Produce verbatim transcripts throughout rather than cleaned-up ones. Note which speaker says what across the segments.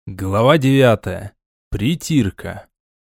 Speaker 1: Глава девятая. Притирка.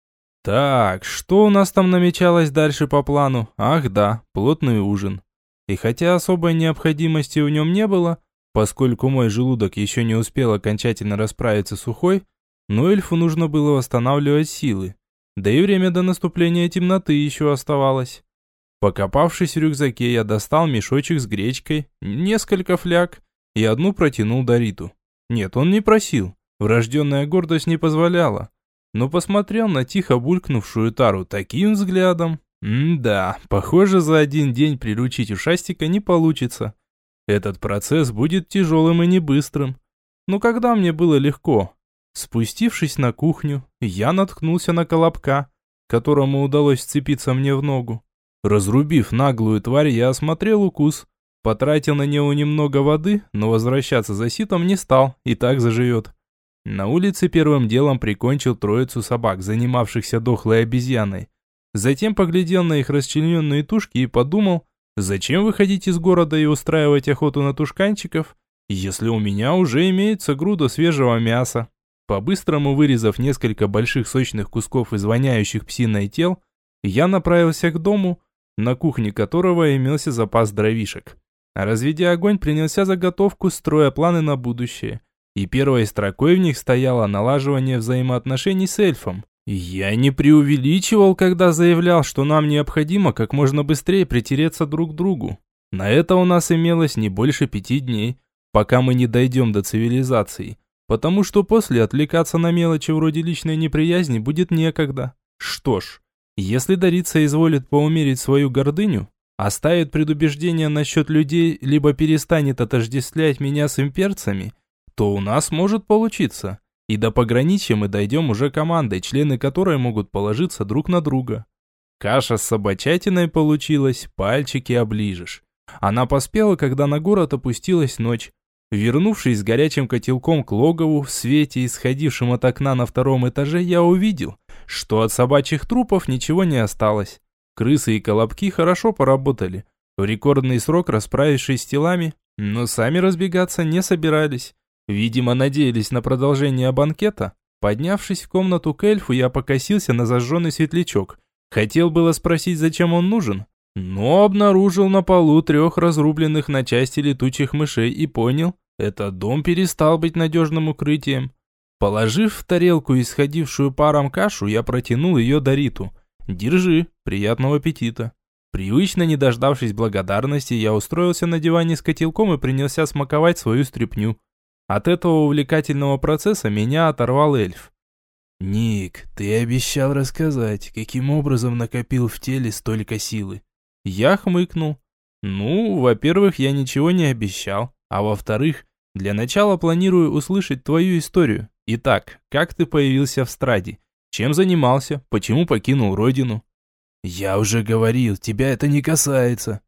Speaker 1: Так, что у нас там намечалось дальше по плану? Ах да, плотный ужин. И хотя особой необходимости в нем не было, поскольку мой желудок еще не успел окончательно расправиться с сухой, но эльфу нужно было восстанавливать силы. Да и время до наступления темноты еще оставалось. Покопавшись в рюкзаке, я достал мешочек с гречкой, несколько фляг и одну протянул Дариту. Нет, он не просил. Врожденная гордость не позволяла, но посмотрел на тихо булькнувшую тару таким взглядом. М-да, похоже, за один день приручить ушастика не получится. Этот процесс будет тяжелым и не быстрым. Но когда мне было легко? Спустившись на кухню, я наткнулся на колобка, которому удалось вцепиться мне в ногу. Разрубив наглую тварь, я осмотрел укус, потратил на него немного воды, но возвращаться за ситом не стал, и так заживет. На улице первым делом прикончил троицу собак, занимавшихся дохлой обезьяной. Затем поглядел на их расчлененные тушки и подумал, зачем выходить из города и устраивать охоту на тушканчиков, если у меня уже имеется груда свежего мяса. По-быстрому вырезав несколько больших сочных кусков из воняющих псиной тел, я направился к дому, на кухне которого имелся запас дровишек. Разведя огонь, принялся за готовку, строя планы на будущее. И первой строкой в них стояло налаживание взаимоотношений с эльфом. Я не преувеличивал, когда заявлял, что нам необходимо как можно быстрее притереться друг к другу. На это у нас имелось не больше пяти дней, пока мы не дойдем до цивилизации, потому что после отвлекаться на мелочи вроде личной неприязни будет некогда. Что ж, если Дарица изволит поумерить свою гордыню, оставит предубеждение насчет людей, либо перестанет отождествлять меня с имперцами, то у нас может получиться. И до пограничья мы дойдем уже командой, члены которой могут положиться друг на друга. Каша с собачатиной получилась, пальчики оближешь. Она поспела, когда на город опустилась ночь. Вернувшись с горячим котелком к логову, в свете, исходившем от окна на втором этаже, я увидел, что от собачьих трупов ничего не осталось. Крысы и колобки хорошо поработали, в рекордный срок расправившись с телами, но сами разбегаться не собирались. Видимо, надеялись на продолжение банкета. Поднявшись в комнату к эльфу, я покосился на зажженный светлячок. Хотел было спросить, зачем он нужен, но обнаружил на полу трех разрубленных на части летучих мышей и понял, этот дом перестал быть надежным укрытием. Положив в тарелку исходившую паром кашу, я протянул ее Дариту. «Держи, приятного аппетита». Привычно не дождавшись благодарности, я устроился на диване с котелком и принялся смаковать свою стряпню. От этого увлекательного процесса меня оторвал эльф. «Ник, ты обещал рассказать, каким образом накопил в теле столько силы». Я хмыкнул. «Ну, во-первых, я ничего не обещал, а во-вторых, для начала планирую услышать твою историю. Итак, как ты появился в Страде? Чем занимался? Почему покинул родину?» «Я уже говорил, тебя это не касается».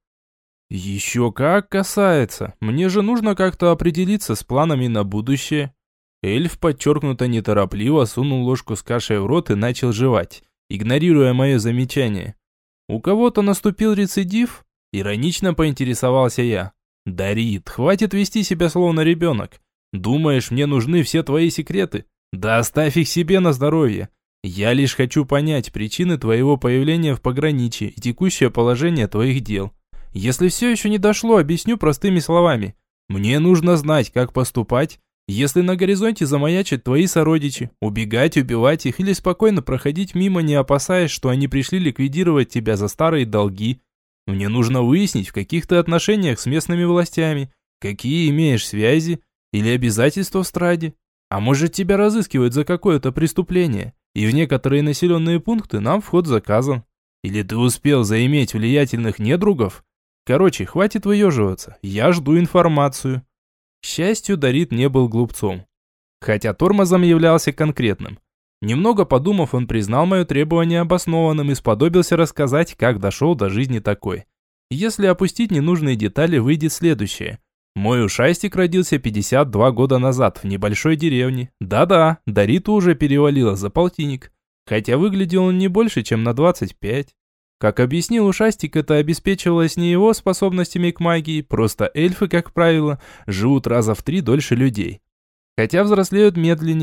Speaker 1: «Еще как касается. Мне же нужно как-то определиться с планами на будущее». Эльф подчеркнуто неторопливо сунул ложку с кашей в рот и начал жевать, игнорируя мое замечание. «У кого-то наступил рецидив?» Иронично поинтересовался я. «Дарит, хватит вести себя словно ребенок. Думаешь, мне нужны все твои секреты? Да оставь их себе на здоровье. Я лишь хочу понять причины твоего появления в пограничье и текущее положение твоих дел. Если все еще не дошло, объясню простыми словами. Мне нужно знать, как поступать, если на горизонте замаячат твои сородичи, убегать, убивать их или спокойно проходить мимо, не опасаясь, что они пришли ликвидировать тебя за старые долги. Мне нужно выяснить, в каких ты отношениях с местными властями, какие имеешь связи или обязательства в Страде. А может, тебя разыскивают за какое-то преступление, и в некоторые населенные пункты нам вход заказан. Или ты успел заиметь влиятельных недругов? Короче, хватит выеживаться, я жду информацию». К счастью, Дарит не был глупцом. Хотя тормозом являлся конкретным. Немного подумав, он признал мое требование обоснованным и сподобился рассказать, как дошел до жизни такой. Если опустить ненужные детали, выйдет следующее. Мой ушастик родился пятьдесят два года назад в небольшой деревне. Да-да, Дариту уже перевалило за полтинник. Хотя выглядел он не больше, чем на двадцать пять. Как объяснил ушастик, это обеспечивалось не его способностями к магии, просто эльфы, как правило, живут раза в три дольше людей. Хотя взрослеют медленнее,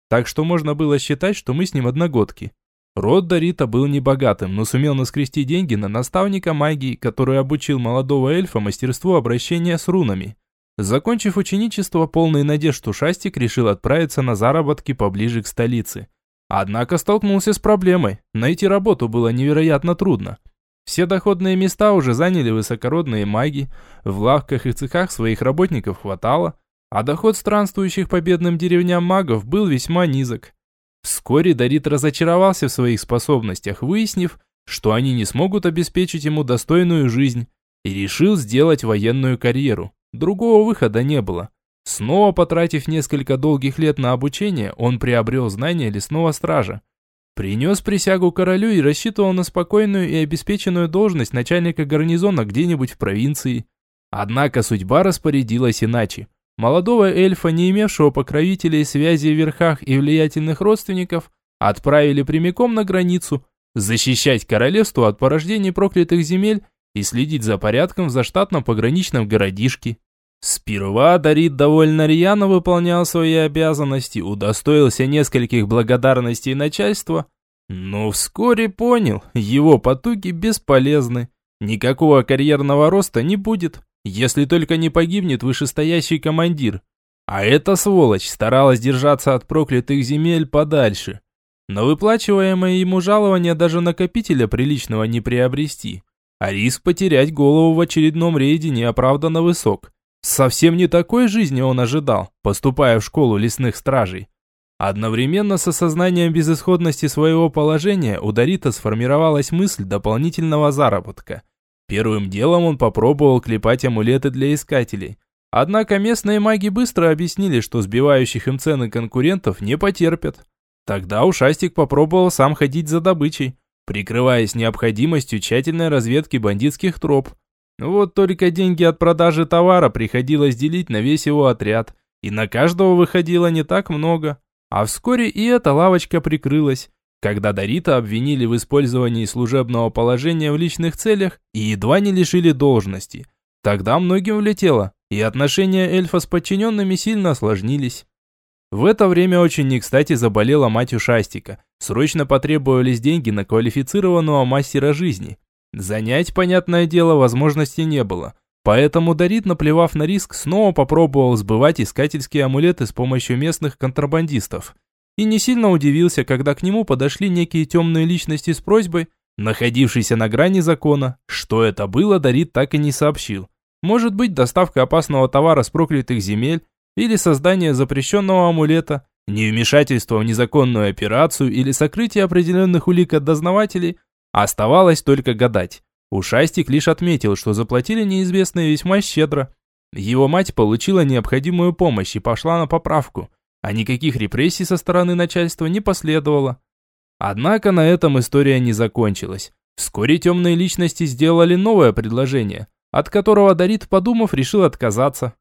Speaker 1: так что можно было считать, что мы с ним одногодки. Род Дорита был небогатым, но сумел наскрести деньги на наставника магии, который обучил молодого эльфа мастерству обращения с рунами. Закончив ученичество, полный надежд ушастик решил отправиться на заработки поближе к столице. Однако столкнулся с проблемой. Найти работу было невероятно трудно. Все доходные места уже заняли высокородные маги, в лавках и цехах своих работников хватало, а доход странствующих по бедным деревням магов был весьма низок. Вскоре Дорит разочаровался в своих способностях, выяснив, что они не смогут обеспечить ему достойную жизнь, и решил сделать военную карьеру. Другого выхода не было. Снова потратив несколько долгих лет на обучение, он приобрел знания лесного стража. Принес присягу королю и рассчитывал на спокойную и обеспеченную должность начальника гарнизона где-нибудь в провинции. Однако судьба распорядилась иначе. Молодого эльфа, не имевшего покровителей, связей в верхах и влиятельных родственников, отправили прямиком на границу, защищать королевство от порождений проклятых земель и следить за порядком в заштатном пограничном городишке. Сперва Дорит довольно рьяно выполнял свои обязанности, удостоился нескольких благодарностей начальства, но вскоре понял, его потуги бесполезны. Никакого карьерного роста не будет, если только не погибнет вышестоящий командир. А эта сволочь старалась держаться от проклятых земель подальше. Но выплачиваемое ему жалование даже накопителя приличного не приобрести. А риск потерять голову в очередном рейде неоправданно высок. Совсем не такой жизни он ожидал, поступая в школу лесных стражей. Одновременно с осознанием безысходности своего положения у Дорита сформировалась мысль дополнительного заработка. Первым делом он попробовал клепать амулеты для искателей. Однако местные маги быстро объяснили, что сбивающих им цены конкурентов не потерпят. Тогда ушастик попробовал сам ходить за добычей, прикрываясь необходимостью тщательной разведки бандитских троп. Вот только деньги от продажи товара приходилось делить на весь его отряд, и на каждого выходило не так много. А вскоре и эта лавочка прикрылась, когда Дорита обвинили в использовании служебного положения в личных целях и едва не лишили должности. Тогда многим влетело, и отношения эльфа с подчиненными сильно осложнились. В это время очень не кстати заболела мать ушастика. Срочно потребовались деньги на квалифицированного мастера жизни. Занять, понятное дело, возможности не было. Поэтому Дорит, наплевав на риск, снова попробовал сбывать искательские амулеты с помощью местных контрабандистов. И не сильно удивился, когда к нему подошли некие темные личности с просьбой, находившейся на грани закона. Что это было, Дорит так и не сообщил. Может быть, доставка опасного товара с проклятых земель, или создание запрещенного амулета, невмешательство в незаконную операцию или сокрытие определенных улик от дознавателей. Оставалось только гадать. Ушастик лишь отметил, что заплатили неизвестные весьма щедро. Его мать получила необходимую помощь и пошла на поправку, а никаких репрессий со стороны начальства не последовало. Однако на этом история не закончилась. Вскоре темные личности сделали новое предложение, от которого Дорит, подумав, решил отказаться.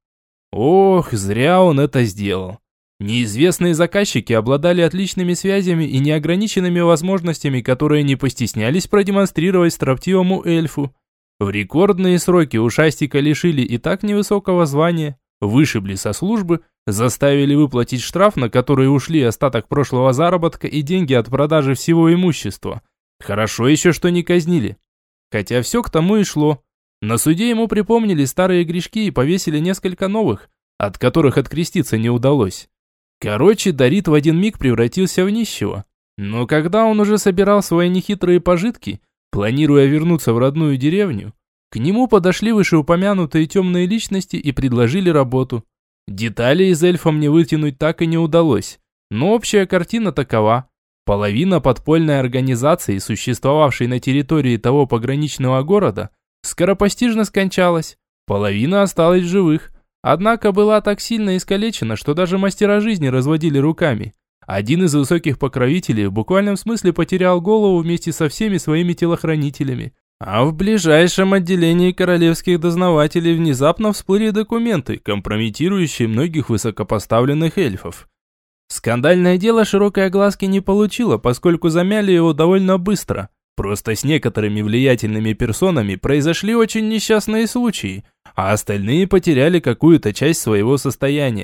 Speaker 1: Ох, зря он это сделал. Неизвестные заказчики обладали отличными связями и неограниченными возможностями, которые не постеснялись продемонстрировать строптивому эльфу. В рекордные сроки ушастика лишили и так невысокого звания, вышибли со службы, заставили выплатить штраф, на который ушли остаток прошлого заработка и деньги от продажи всего имущества. Хорошо еще, что не казнили. Хотя все к тому и шло. На суде ему припомнили старые грешки и повесили несколько новых, от которых откреститься не удалось. Короче, Дорит в один миг превратился в нищего. Но когда он уже собирал свои нехитрые пожитки, планируя вернуться в родную деревню, к нему подошли вышеупомянутые темные личности и предложили работу. Детали из эльфа мне вытянуть так и не удалось, но общая картина такова. Половина подпольной организации, существовавшей на территории того пограничного города, скоропостижно скончалась, половина осталась в живых. Однако была так сильно искалечена, что даже мастера жизни разводили руками. Один из высоких покровителей в буквальном смысле потерял голову вместе со всеми своими телохранителями. А в ближайшем отделении королевских дознавателей внезапно всплыли документы, компрометирующие многих высокопоставленных эльфов. Скандальное дело широкой огласки не получило, поскольку замяли его довольно быстро. Просто с некоторыми влиятельными персонами произошли очень несчастные случаи, а остальные потеряли какую-то часть своего состояния.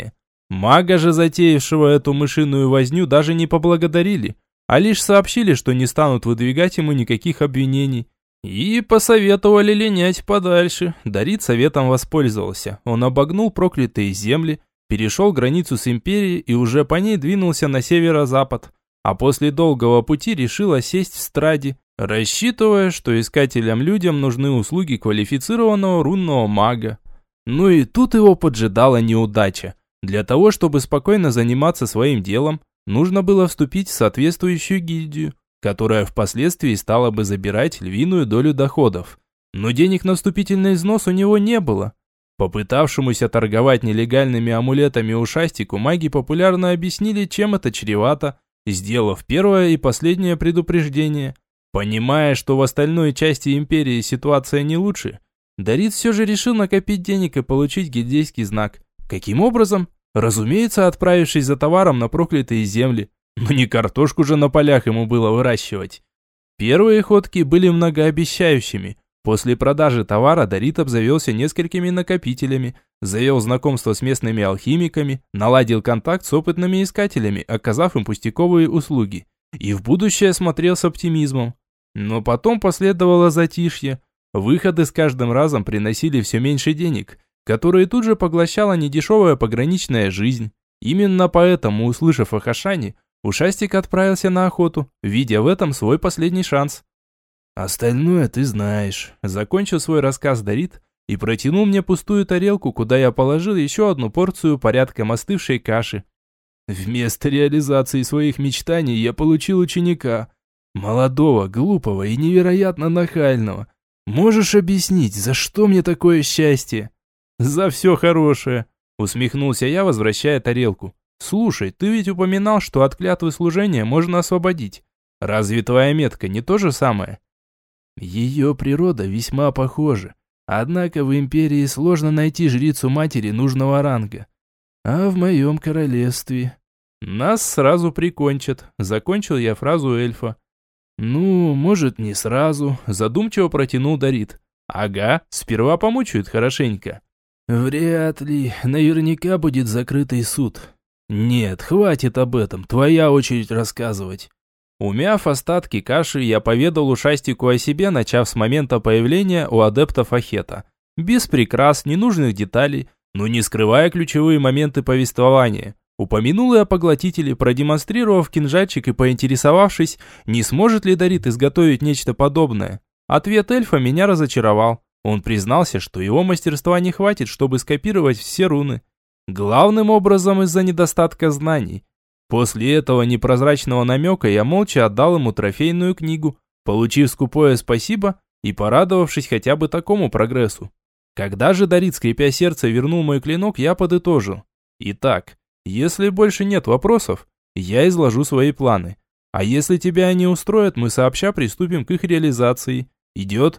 Speaker 1: Мага же, затеявшего эту мышиную возню, даже не поблагодарили, а лишь сообщили, что не станут выдвигать ему никаких обвинений. И посоветовали линять подальше. Дарит советом воспользовался. Он обогнул проклятые земли, перешел границу с империей и уже по ней двинулся на северо-запад. А после долгого пути решил осесть в Страде, рассчитывая, что искателям-людям нужны услуги квалифицированного рунного мага. Ну и тут его поджидала неудача. Для того, чтобы спокойно заниматься своим делом, нужно было вступить в соответствующую гильдию, которая впоследствии стала бы забирать львиную долю доходов. Но денег на вступительный взнос у него не было. Попытавшемуся торговать нелегальными амулетами ушастику маги популярно объяснили, чем это чревато, сделав первое и последнее предупреждение. Понимая, что в остальной части империи ситуация не лучше, Дарит все же решил накопить денег и получить гильдейский знак. Каким образом? Разумеется, отправившись за товаром на проклятые земли. Но не картошку же на полях ему было выращивать. Первые ходки были многообещающими. После продажи товара Дарит обзавелся несколькими накопителями, завел знакомство с местными алхимиками, наладил контакт с опытными искателями, оказав им пустяковые услуги. И в будущее смотрел с оптимизмом. Но потом последовало затишье. Выходы с каждым разом приносили все меньше денег, которые тут же поглощала недешевая пограничная жизнь. Именно поэтому, услышав о Хашане, Ушастик отправился на охоту, видя в этом свой последний шанс. «Остальное ты знаешь», – закончил свой рассказ Дарит и протянул мне пустую тарелку, куда я положил еще одну порцию порядком остывшей каши. Вместо реализации своих мечтаний я получил ученика. Молодого, глупого и невероятно нахального. Можешь объяснить, за что мне такое счастье? За все хорошее, усмехнулся я, возвращая тарелку. Слушай, ты ведь упоминал, что от клятвы служения можно освободить. Разве твоя метка не то же самое? Ее природа весьма похожа. Однако в империи сложно найти жрицу матери нужного ранга. А в моем королевстве... Нас сразу прикончат, закончил я фразу эльфа. Ну, может, не сразу, задумчиво протянул Дарит. Ага, сперва помучают хорошенько. Вряд ли, наверняка будет закрытый суд. Нет, хватит об этом, твоя очередь рассказывать. Умяв остатки каши, я поведал ушастику о себе, начав с момента появления у адептов Ахета. Без прикрас, ненужных деталей, но не скрывая ключевые моменты повествования. Упомянул и о поглотителе, продемонстрировав кинжальчик и поинтересовавшись, не сможет ли Дарит изготовить нечто подобное. Ответ эльфа меня разочаровал. Он признался, что его мастерства не хватит, чтобы скопировать все руны. Главным образом из-за недостатка знаний. После этого непрозрачного намека я молча отдал ему трофейную книгу, получив скупое спасибо и порадовавшись хотя бы такому прогрессу. Когда же Дарит, скрипя сердце, вернул мой клинок, я подытожил. Итак, если больше нет вопросов, я изложу свои планы. А если тебя они устроят, мы сообща приступим к их реализации. Идет?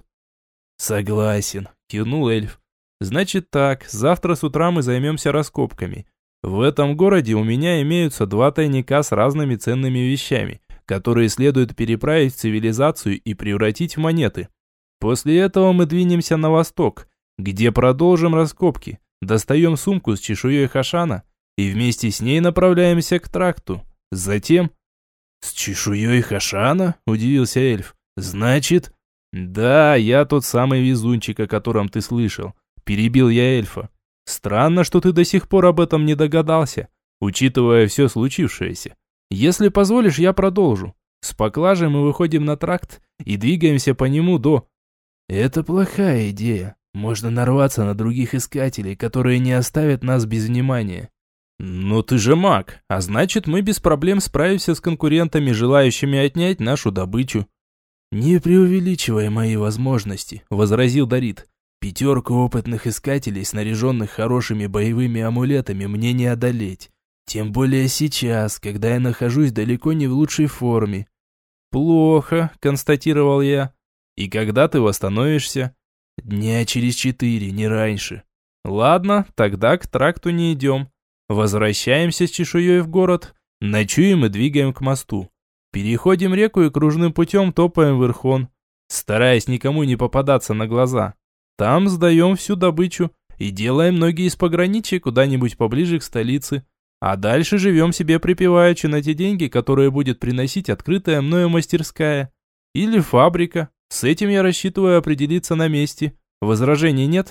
Speaker 1: Согласен, кивнул эльф. Значит так, завтра с утра мы займемся раскопками. В этом городе у меня имеются два тайника с разными ценными вещами, которые следует переправить в цивилизацию и превратить в монеты. После этого мы двинемся на восток, где продолжим раскопки, достаем сумку с чешуей Хашана и вместе с ней направляемся к тракту. Затем... «С чешуей Хашана?» – удивился эльф. «Значит...» «Да, я тот самый везунчик, о котором ты слышал», – перебил я эльфа. «Странно, что ты до сих пор об этом не догадался, учитывая все случившееся. Если позволишь, я продолжу. С поклажей мы выходим на тракт и двигаемся по нему до...» «Это плохая идея. Можно нарваться на других искателей, которые не оставят нас без внимания». «Но ты же маг, а значит, мы без проблем справимся с конкурентами, желающими отнять нашу добычу». «Не преувеличивай мои возможности», — возразил Дарит. «Пятерку опытных искателей, снаряженных хорошими боевыми амулетами, мне не одолеть. Тем более сейчас, когда я нахожусь далеко не в лучшей форме». «Плохо», — констатировал я. «И когда ты восстановишься?» «Дня через четыре, не раньше». «Ладно, тогда к тракту не идем. Возвращаемся с чешуей в город, ночуем и двигаем к мосту. Переходим реку и кружным путем топаем в Ирхон, стараясь никому не попадаться на глаза. Там сдаем всю добычу и делаем ноги из пограничья куда-нибудь поближе к столице. А дальше живем себе припеваючи на те деньги, которые будет приносить открытая мною мастерская. Или фабрика. С этим я рассчитываю определиться на месте. Возражений нет?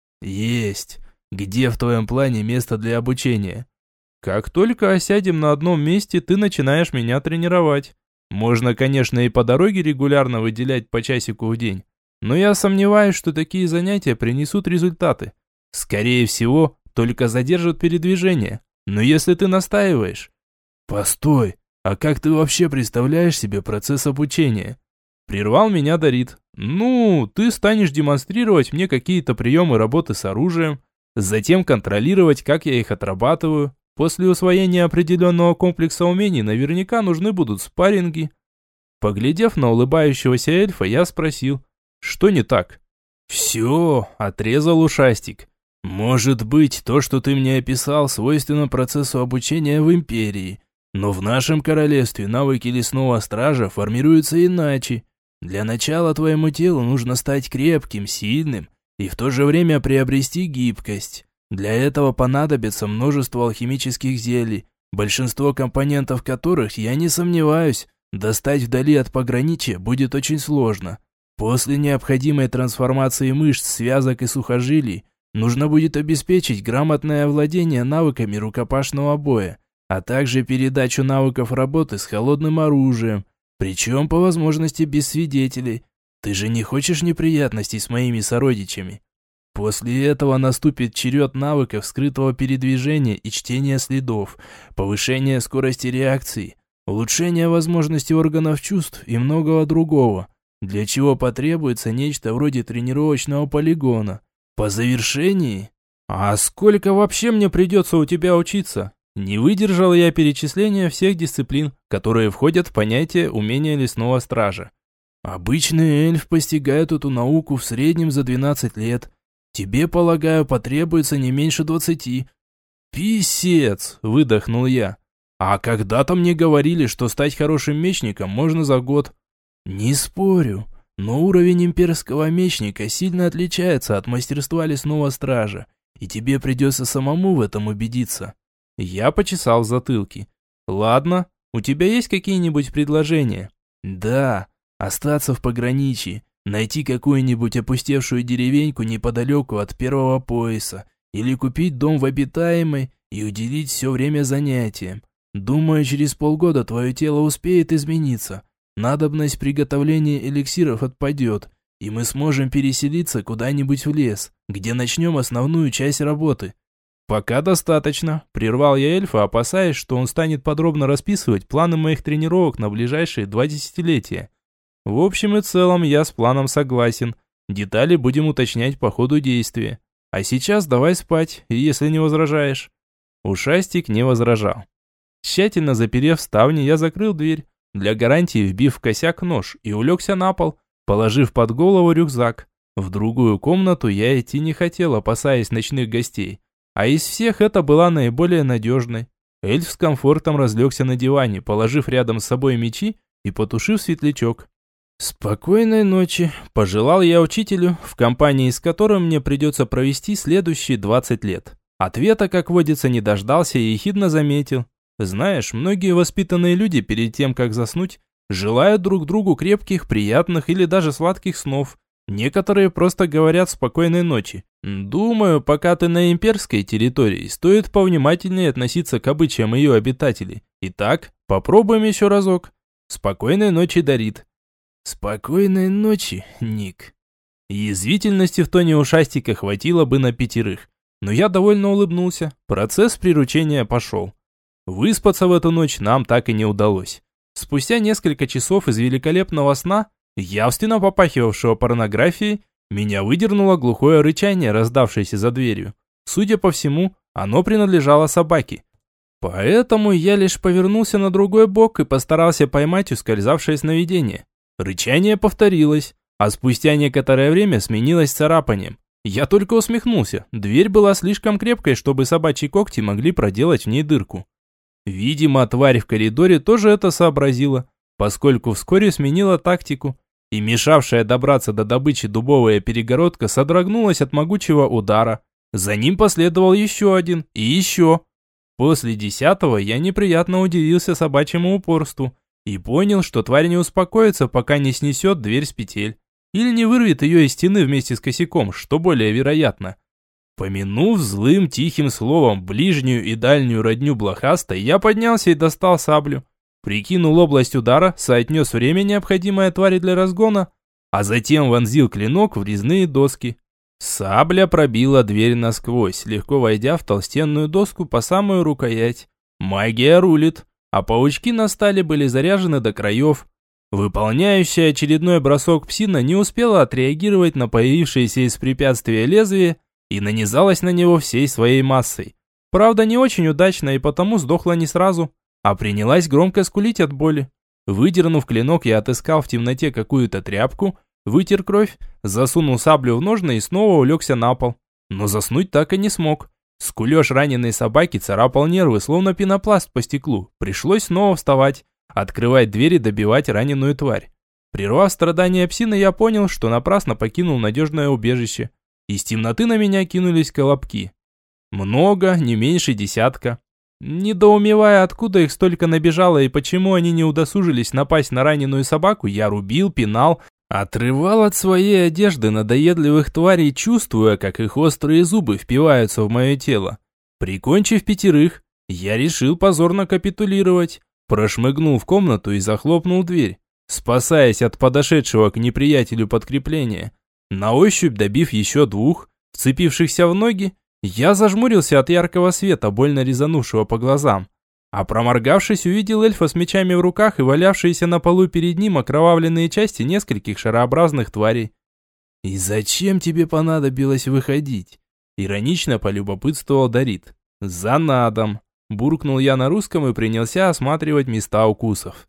Speaker 2: Есть. Где в твоем плане место для обучения?
Speaker 1: Как только осядем на одном месте, ты начинаешь меня тренировать. Можно, конечно, и по дороге регулярно выделять по часику в день. Но я сомневаюсь, что такие занятия принесут результаты. Скорее всего, только задержат передвижение. Но если ты настаиваешь...
Speaker 2: Постой, а как ты вообще представляешь себе процесс обучения?
Speaker 1: Прервал меня Дарит. Ну, ты станешь демонстрировать мне какие-то приемы работы с оружием, затем контролировать, как я их отрабатываю. После усвоения определенного комплекса умений наверняка нужны будут спарринги. Поглядев на улыбающегося эльфа, я спросил, что не так?
Speaker 2: Все, отрезал ушастик. Может быть, то, что ты мне описал, свойственно процессу обучения в Империи. Но в нашем королевстве навыки лесного стража формируются иначе. Для начала твоему телу нужно стать крепким, сильным и в то же время приобрести гибкость. Для этого понадобится множество алхимических зелий, большинство компонентов которых, я не сомневаюсь, достать вдали от пограничья будет очень сложно. После необходимой трансформации мышц, связок и сухожилий нужно будет обеспечить грамотное овладение навыками рукопашного боя, а также передачу навыков работы с холодным оружием, причем по возможности без свидетелей. Ты же не хочешь неприятностей с моими сородичами? После этого наступит черед навыков скрытого передвижения и чтения следов, повышение скорости реакции, улучшение возможностей органов чувств и многого другого, для чего потребуется нечто вроде тренировочного полигона. По завершении...
Speaker 1: А сколько вообще мне придется у тебя учиться? Не выдержал я перечисления всех дисциплин, которые входят в понятие умения лесного стража.
Speaker 2: Обычный эльф постигает эту науку в среднем за двенадцать лет. Тебе, полагаю, потребуется не меньше двадцати.
Speaker 1: Писец, выдохнул я. А когда-то мне говорили, что стать хорошим мечником можно за год.
Speaker 2: Не спорю, но уровень имперского мечника сильно отличается от мастерства лесного стража, и тебе придется самому в этом убедиться.
Speaker 1: Я почесал затылки. Ладно, у тебя есть какие-нибудь предложения?
Speaker 2: Да, остаться в пограничье, найти какую-нибудь опустевшую деревеньку неподалеку от первого пояса, или купить дом в обитаемой и уделить все время занятиям. Думаю, через полгода твое тело успеет измениться. Надобность приготовления эликсиров отпадет, и мы сможем переселиться куда-нибудь в лес, где начнем основную часть работы.
Speaker 1: «Пока достаточно», – прервал я эльфа, опасаясь, что он станет подробно расписывать планы моих тренировок на ближайшие два десятилетия. В общем и целом я с планом согласен, детали будем уточнять по ходу действия. А сейчас давай спать, если не возражаешь. Ушастик не возражал. Тщательно заперев ставни, я закрыл дверь, для гарантии вбив в косяк нож и улегся на пол, положив под голову рюкзак. В другую комнату я идти не хотел, опасаясь ночных гостей. А из всех это была наиболее надежной. Эльф с комфортом разлегся на диване, положив рядом с собой мечи и потушив светлячок. «Спокойной ночи», – пожелал я учителю, в компании с которым мне придется провести следующие двадцать лет. Ответа, как водится, не дождался и ехидно заметил. Знаешь, многие воспитанные люди перед тем, как заснуть, желают друг другу крепких, приятных или даже сладких снов. Некоторые просто говорят спокойной ночи. Думаю, пока ты на имперской территории, стоит повнимательнее относиться к обычаям ее обитателей. Итак, попробуем еще разок. Спокойной ночи, Дарит.
Speaker 2: Спокойной ночи, Ник.
Speaker 1: Язвительности в тоне ушастика хватило бы на пятерых. Но я довольно улыбнулся. Процесс приручения пошел. Выспаться в эту ночь нам так и не удалось. Спустя несколько часов из великолепного сна, явственно попахивавшего порнографией, меня выдернуло глухое рычание, раздавшееся за дверью. Судя по всему, оно принадлежало собаке. Поэтому я лишь повернулся на другой бок и постарался поймать ускользавшее сновидение. Рычание повторилось, а спустя некоторое время сменилось царапанием. Я только усмехнулся, дверь была слишком крепкой, чтобы собачьи когти могли проделать в ней дырку. Видимо, тварь в коридоре тоже это сообразила, поскольку вскоре сменила тактику, и мешавшая добраться до добычи дубовая перегородка содрогнулась от могучего удара. За ним последовал еще один и еще. После десятого я неприятно удивился собачьему упорству и понял, что тварь не успокоится, пока не снесет дверь с петель. Или не вырвет ее из стены вместе с косяком, что более вероятно. Помянув злым тихим словом ближнюю и дальнюю родню блохастой, я поднялся и достал саблю. Прикинул область удара, соотнес время, необходимое твари для разгона, а затем вонзил клинок в резные доски. Сабля пробила дверь насквозь, легко войдя в толстенную доску по самую рукоять. Магия рулит, а паучки на стале были заряжены до краев. Выполняющая очередной бросок псина не успела отреагировать на появившееся из препятствия лезвие и нанизалась на него всей своей массой. Правда, не очень удачно и потому сдохла не сразу, а принялась громко скулить от боли. Выдернув клинок, я отыскал в темноте какую-то тряпку, вытер кровь, засунул саблю в ножны и снова улегся на пол. Но заснуть так и не смог. Скулёж раненой собаки царапал нервы, словно пенопласт по стеклу. Пришлось снова вставать, открывать дверь и добивать раненую тварь. Прервав страдания псины, я понял, что напрасно покинул надежное убежище. Из темноты на меня кинулись колобки. Много, не меньше десятка. Недоумевая, откуда их столько набежало и почему они не удосужились напасть на раненую собаку, я рубил, пинал, отрывал от своей одежды надоедливых тварей, чувствуя, как их острые зубы впиваются в мое тело. Прикончив пятерых, я решил позорно капитулировать. Прошмыгнул в комнату и захлопнул дверь, спасаясь от подошедшего к неприятелю подкрепления. На ощупь добив еще двух, вцепившихся в ноги, я зажмурился от яркого света, больно резанувшего по глазам. А проморгавшись, увидел эльфа с мечами в руках и валявшиеся на полу перед ним окровавленные части нескольких шарообразных тварей. «И зачем тебе понадобилось выходить?» Иронично полюбопытствовал Дарит. «За надом!» Буркнул я на русском и принялся осматривать места укусов.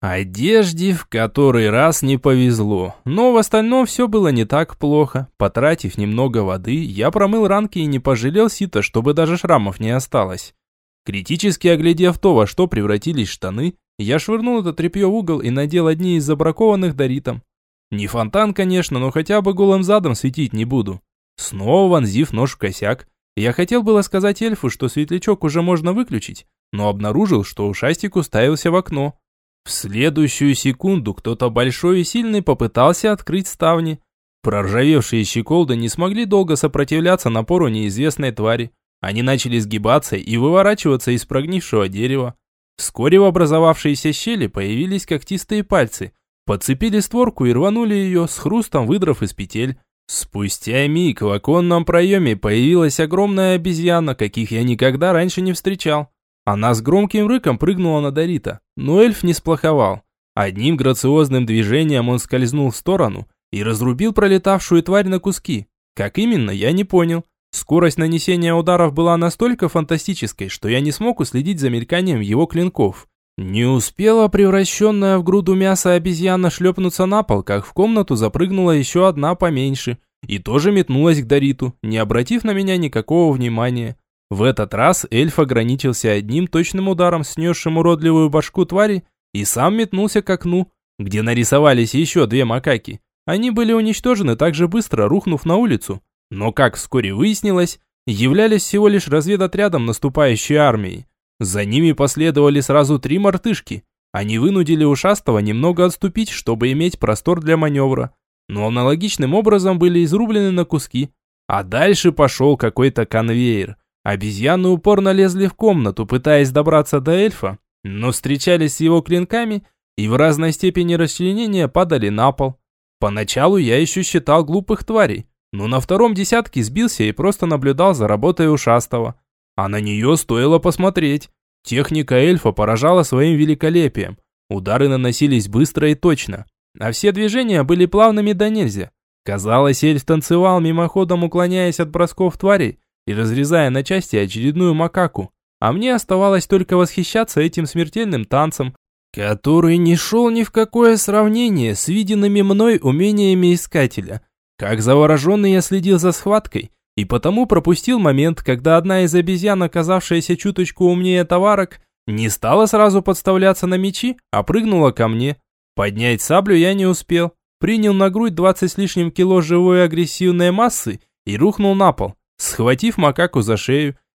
Speaker 1: Одежде в который раз не повезло, но в остальном все было не так плохо. Потратив немного воды, я промыл ранки и не пожалел сита, чтобы даже шрамов не осталось. Критически оглядев то, во что превратились штаны, я швырнул это тряпье в угол и надел одни из забракованных Даритом. Не фонтан, конечно, но хотя бы голым задом светить не буду. Снова вонзив нож в косяк, я хотел было сказать эльфу, что светлячок уже можно выключить, но обнаружил, что ушастик уставился в окно. В следующую секунду кто-то большой и сильный попытался открыть ставни. Проржавевшие щеколды не смогли долго сопротивляться напору неизвестной твари. Они начали сгибаться и выворачиваться из прогнившего дерева. Вскоре в образовавшиеся щели появились когтистые пальцы, подцепили створку и рванули ее, с хрустом выдрав из петель. Спустя миг в оконном проеме появилась огромная обезьяна, каких я никогда раньше не встречал. Она с громким рыком прыгнула на Дарита, но эльф не сплоховал. Одним грациозным движением он скользнул в сторону и разрубил пролетавшую тварь на куски. Как именно, я не понял. Скорость нанесения ударов была настолько фантастической, что я не смог уследить за мельканием его клинков. Не успела превращенная в груду мяса обезьяна шлепнуться на пол, как в комнату запрыгнула еще одна поменьше и тоже метнулась к Дариту, не обратив на меня никакого внимания. В этот раз эльф ограничился одним точным ударом, снесшим уродливую башку твари, и сам метнулся к окну, где нарисовались еще две макаки. Они были уничтожены так же быстро, рухнув на улицу, но, как вскоре выяснилось, являлись всего лишь разведотрядом наступающей армии. За ними последовали сразу три мартышки. Они вынудили ушастого немного отступить, чтобы иметь простор для маневра, но аналогичным образом были изрублены на куски. А дальше пошел какой-то конвейер. Обезьяны упорно лезли в комнату, пытаясь добраться до эльфа, но встречались с его клинками и в разной степени расчленения падали на пол. Поначалу я еще считал глупых тварей, но на втором десятке сбился и просто наблюдал за работой ушастого. А на нее стоило посмотреть. Техника эльфа поражала своим великолепием. Удары наносились быстро и точно, а все движения были плавными до нельзя. Казалось, эльф танцевал, мимоходом уклоняясь от бросков тварей и разрезая на части очередную макаку. А мне оставалось только восхищаться этим смертельным танцем, который не шел ни в какое сравнение с виденными мной умениями искателя. Как завороженный я следил за схваткой, и потому пропустил момент, когда одна из обезьян, оказавшаяся чуточку умнее товарок, не стала сразу подставляться на мечи, а прыгнула ко мне. Поднять саблю я не успел. Принял на грудь двадцать с лишним кило живой агрессивной массы и рухнул на пол, схватив макаку за шею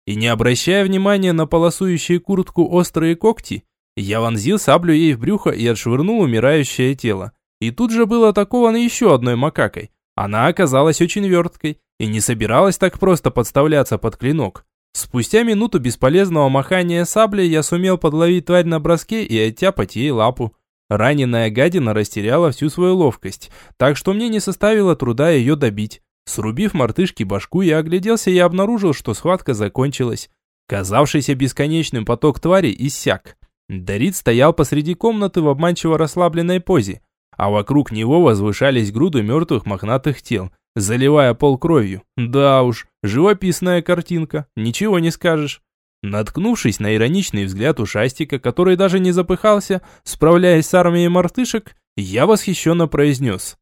Speaker 1: И не обращая внимания на полосующие куртку острые когти, я вонзил саблю ей в брюхо и отшвырнул умирающее тело. И тут же был атакован еще одной макакой. Она оказалась очень верткой и не собиралась так просто подставляться под клинок. Спустя минуту бесполезного махания саблей я сумел подловить тварь на броске и оттяпать ей лапу. Раненая гадина растеряла всю свою ловкость, так что мне не составило труда ее добить. Срубив мартышке башку, я огляделся и обнаружил, что схватка закончилась. Казавшийся бесконечным поток твари иссяк. Дарит стоял посреди комнаты в обманчиво расслабленной позе, а вокруг него возвышались груды мертвых мохнатых тел, заливая пол кровью. Да уж, живописная картинка, ничего не скажешь. Наткнувшись на ироничный взгляд ушастика, который даже не запыхался, справляясь с армией мартышек, я восхищенно произнес: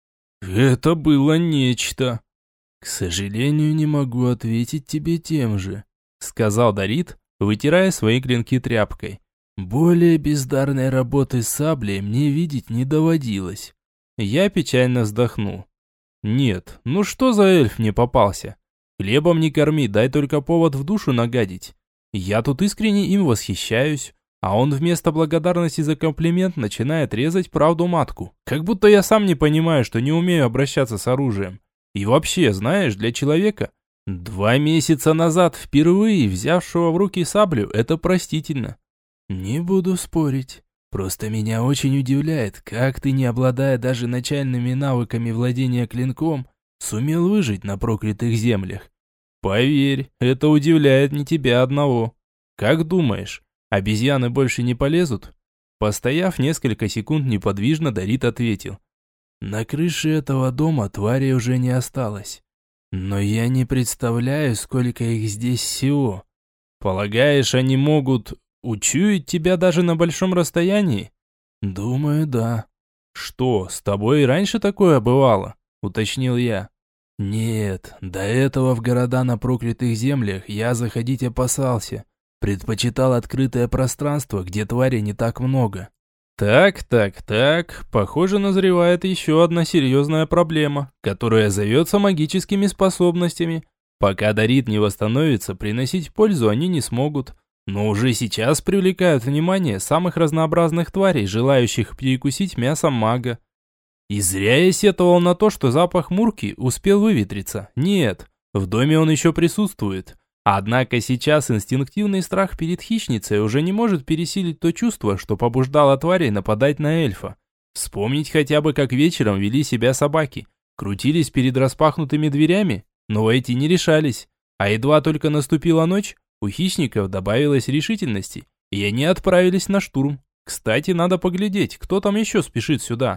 Speaker 1: «Это было нечто».
Speaker 2: «К сожалению, не могу ответить тебе тем же», — сказал Дарит, вытирая свои клинки тряпкой. «Более бездарной работы с саблей мне видеть не доводилось».
Speaker 1: Я печально вздохнул. «Нет, ну что за эльф мне попался? Хлебом не корми, дай только повод в душу нагадить. Я тут искренне им восхищаюсь, а он вместо благодарности за комплимент начинает резать правду матку. Как будто я сам не понимаю, что не умею обращаться с оружием. И вообще, знаешь, для человека, два месяца назад впервые взявшего в руки саблю, это простительно».
Speaker 2: «Не буду спорить. Просто меня очень удивляет, как ты, не обладая даже начальными навыками владения клинком, сумел выжить на проклятых землях».
Speaker 1: «Поверь, это удивляет не тебя одного. Как думаешь, обезьяны больше не полезут?» Постояв несколько секунд неподвижно, Дарит ответил:
Speaker 2: «На крыше этого дома твари уже не осталось. Но я не представляю, сколько их здесь всего».
Speaker 1: «Полагаешь, они могут учуять тебя даже на большом расстоянии?»
Speaker 2: «Думаю, да».
Speaker 1: «Что, с тобой и раньше такое бывало?» – уточнил я.
Speaker 2: «Нет, до этого в города на проклятых землях я заходить опасался. Предпочитал открытое пространство, где тварей не так много».
Speaker 1: «Так, так, так, похоже, назревает еще одна серьезная проблема, которая зовется магическими способностями. Пока Дарит не восстановится, приносить пользу они не смогут, но уже сейчас привлекают внимание самых разнообразных тварей, желающих перекусить мясо мага. И зря я сетовал на то, что запах мурки успел выветриться. Нет, в доме он еще присутствует. Однако сейчас инстинктивный страх перед хищницей уже не может пересилить то чувство, что побуждало тварей нападать на эльфа. Вспомнить хотя бы, как вечером вели себя собаки. Крутились перед распахнутыми дверями, но эти не решались. А едва только наступила ночь, у хищников добавилось решительности, и они отправились на штурм. Кстати, надо поглядеть, кто там еще спешит сюда.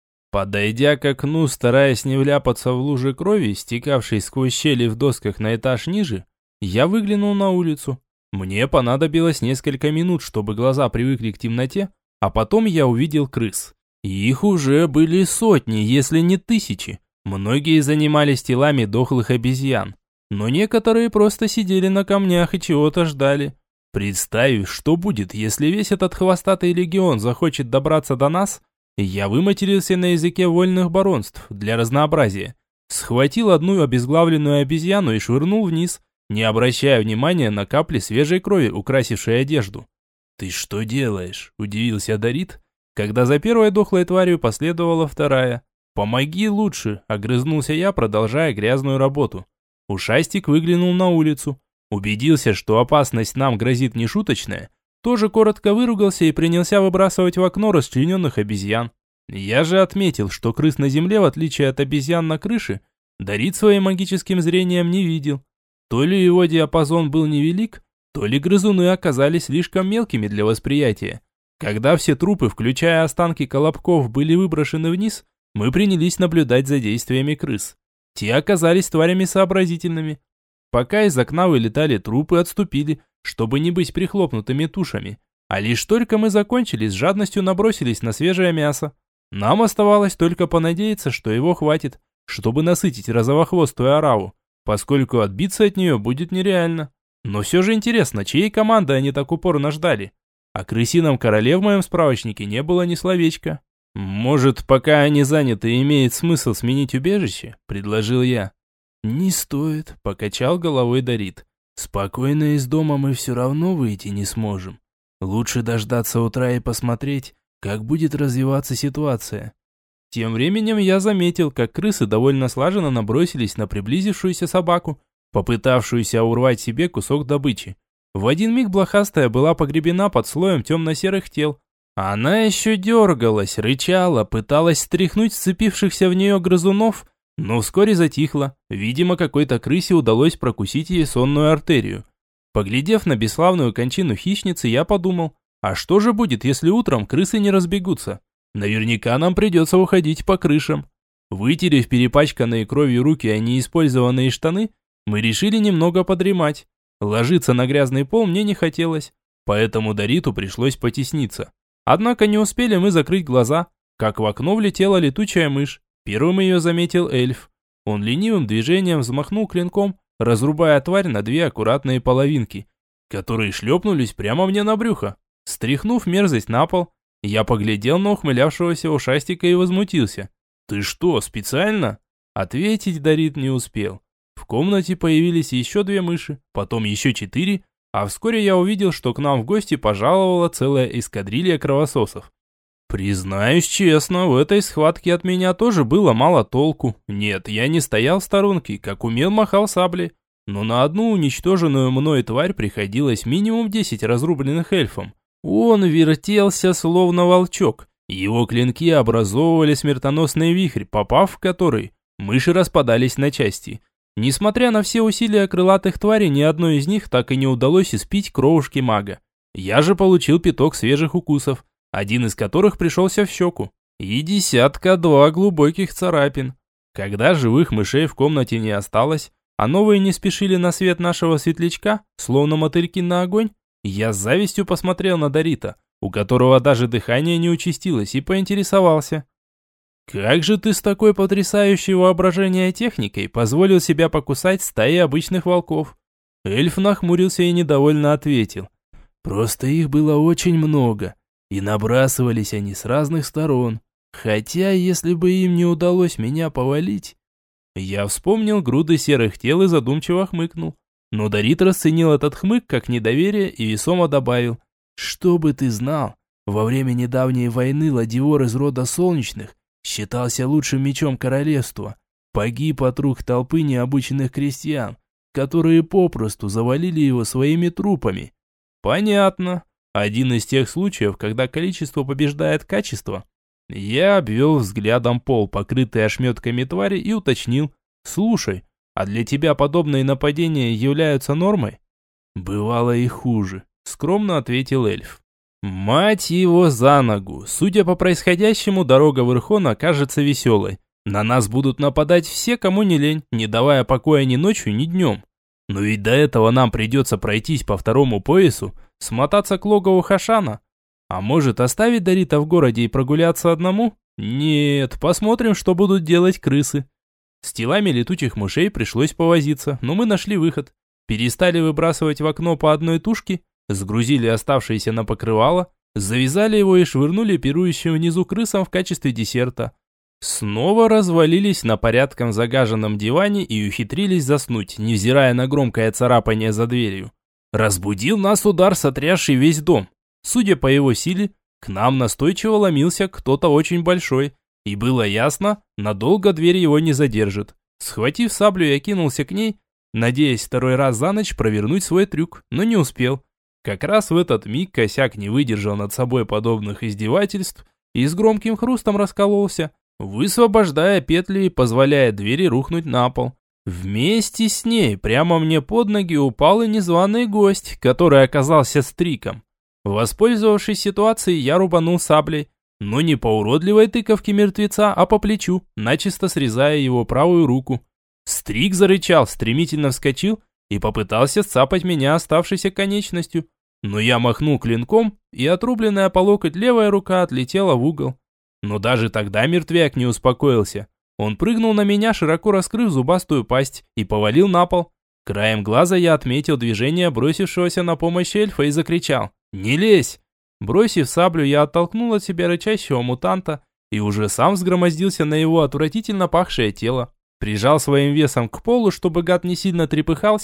Speaker 1: Подойдя к окну, стараясь не вляпаться в лужи крови, стекавшей сквозь щели в досках на этаж ниже, я выглянул на улицу. Мне понадобилось несколько минут, чтобы глаза привыкли к темноте, а потом я увидел крыс. Их уже были сотни, если не тысячи. Многие занимались телами дохлых обезьян, но некоторые просто сидели на камнях и чего-то ждали. Представив, что будет, если весь этот хвостатый легион захочет добраться до нас, я выматерился на языке вольных баронств для разнообразия. Схватил одну обезглавленную обезьяну и швырнул вниз, не обращая внимания на капли свежей крови, украсившей одежду. «Ты что делаешь?» – удивился Дарит, когда за первой дохлой тварью последовала вторая. «Помоги лучше!» – огрызнулся я, продолжая грязную работу. Ушастик выглянул на улицу, убедился, что опасность нам грозит нешуточная, тоже коротко выругался и принялся выбрасывать в окно расчлененных обезьян. Я же отметил, что крыс на земле, в отличие от обезьян на крыше, Дарит своим магическим зрением не видел. То ли его диапазон был невелик, то ли грызуны оказались слишком мелкими для восприятия. Когда все трупы, включая останки колобков, были выброшены вниз, мы принялись наблюдать за действиями крыс. Те оказались тварями сообразительными. Пока из окна вылетали трупы, отступили, чтобы не быть прихлопнутыми тушами. А лишь только мы закончили, с жадностью набросились на свежее мясо. Нам оставалось только понадеяться, что его хватит, чтобы насытить розовохвостую ораву, поскольку отбиться от нее будет нереально. Но все же интересно, чьей команды они так упорно ждали? О крысином короле в моем справочнике не было ни словечка. «Может, пока они заняты, имеет смысл сменить убежище?» – предложил я.
Speaker 2: «Не стоит», – покачал головой Дарит. Спокойно из дома мы все равно выйти не сможем. Лучше дождаться утра и посмотреть, как будет развиваться ситуация».
Speaker 1: Тем временем я заметил, как крысы довольно слаженно набросились на приблизившуюся собаку, попытавшуюся урвать себе кусок добычи. В один миг блохастая была погребена под слоем темно-серых тел. Она еще дергалась, рычала, пыталась стряхнуть сцепившихся в нее грызунов, но вскоре затихла. Видимо, какой-то крысе удалось прокусить ей сонную артерию. Поглядев на бесславную кончину хищницы, я подумал, а что же будет, если утром крысы не разбегутся? Наверняка нам придется уходить по крышам. Вытерев перепачканные кровью руки о неиспользованные штаны, мы решили немного подремать. Ложиться на грязный пол мне не хотелось, поэтому Дориту пришлось потесниться. Однако не успели мы закрыть глаза, как в окно влетела летучая мышь. Первым ее заметил эльф. Он ленивым движением взмахнул клинком, разрубая тварь на две аккуратные половинки, которые шлепнулись прямо мне на брюхо. Стряхнув мерзость на пол, я поглядел на ухмылявшегося ушастика и возмутился. «Ты что, специально?» Ответить Дорит не успел. В комнате появились еще две мыши, потом еще четыре, а вскоре я увидел, что к нам в гости пожаловала целая эскадрилья кровососов. Признаюсь честно, в этой схватке от меня тоже было мало толку. Нет, я не стоял в сторонке, как умел махал саблей, но на одну уничтоженную мной тварь приходилось минимум десять разрубленных эльфом. Он вертелся словно волчок, его клинки образовывали смертоносный вихрь, попав в который, мыши распадались на части. Несмотря на все усилия крылатых тварей, ни одной из них так и не удалось испить кровушки мага. Я же получил пяток свежих укусов, один из которых пришелся в щеку, и десятка-два глубоких царапин. Когда живых мышей в комнате не осталось, а новые не спешили на свет нашего светлячка, словно мотыльки на огонь, я с завистью посмотрел на Дорита, у которого даже дыхание не участилось, и поинтересовался. «Как же ты с такой потрясающей воображением техникой позволил себя покусать стаи обычных волков?» Эльф нахмурился и недовольно ответил. «Просто их было очень много, и набрасывались они с разных сторон. Хотя, если бы им не удалось меня повалить...» Я вспомнил груды серых тел и задумчиво хмыкнул. Но Дорит расценил этот хмык как недоверие и весомо добавил. «Чтобы ты знал, во время недавней войны ладьевор из рода Солнечных считался лучшим мечом королевства. Погиб от рук толпы необученных крестьян, которые попросту завалили его своими трупами». «Понятно. Один из тех случаев, когда количество побеждает качество». Я обвел взглядом пол, покрытый ошметками твари, и уточнил. «Слушай, а для тебя подобные нападения являются нормой?» «Бывало и хуже», — скромно ответил эльф. «Мать его за ногу! Судя по происходящему, дорога в Ирхон кажется веселой. На нас будут нападать все, кому не лень, не давая покоя ни ночью, ни днем. Но ведь до этого нам придется пройтись по второму поясу, смотаться к логову Хашана. А может, оставить Дорита в городе и прогуляться одному? Нет, посмотрим, что будут делать крысы». С телами летучих мышей пришлось повозиться, но мы нашли выход. Перестали выбрасывать в окно по одной тушке, сгрузили оставшиеся на покрывало, завязали его и швырнули пирующим внизу крысам в качестве десерта. Снова развалились на порядком загаженном диване и ухитрились заснуть, невзирая на громкое царапание за дверью. Разбудил нас удар, сотрясший весь дом. Судя по его силе, к нам настойчиво ломился кто-то очень большой. И было ясно, надолго дверь его не задержит. Схватив саблю, я кинулся к ней, надеясь второй раз за ночь провернуть свой трюк, но не успел. Как раз в этот миг косяк не выдержал над собой подобных издевательств и с громким хрустом раскололся, высвобождая петли и позволяя двери рухнуть на пол. Вместе с ней прямо мне под ноги упал и незваный гость, который оказался стриком. Воспользовавшись ситуацией, я рубанул саблей, но не по уродливой тыковке мертвеца, а по плечу, начисто срезая его правую руку. Стрик зарычал, стремительно вскочил и попытался сцапать меня оставшейся конечностью. Но я махнул клинком, и отрубленная по локоть левая рука отлетела в угол. Но даже тогда мертвяк не успокоился. Он прыгнул на меня, широко раскрыв зубастую пасть, и повалил на пол. Краем глаза я отметил движение бросившегося на помощь эльфа и закричал: «Не лезь!». Бросив саблю, я оттолкнул от себя рычащего мутанта и уже сам взгромоздился на его отвратительно пахшее тело. Прижал своим весом к полу, чтобы гад не сильно трепыхался,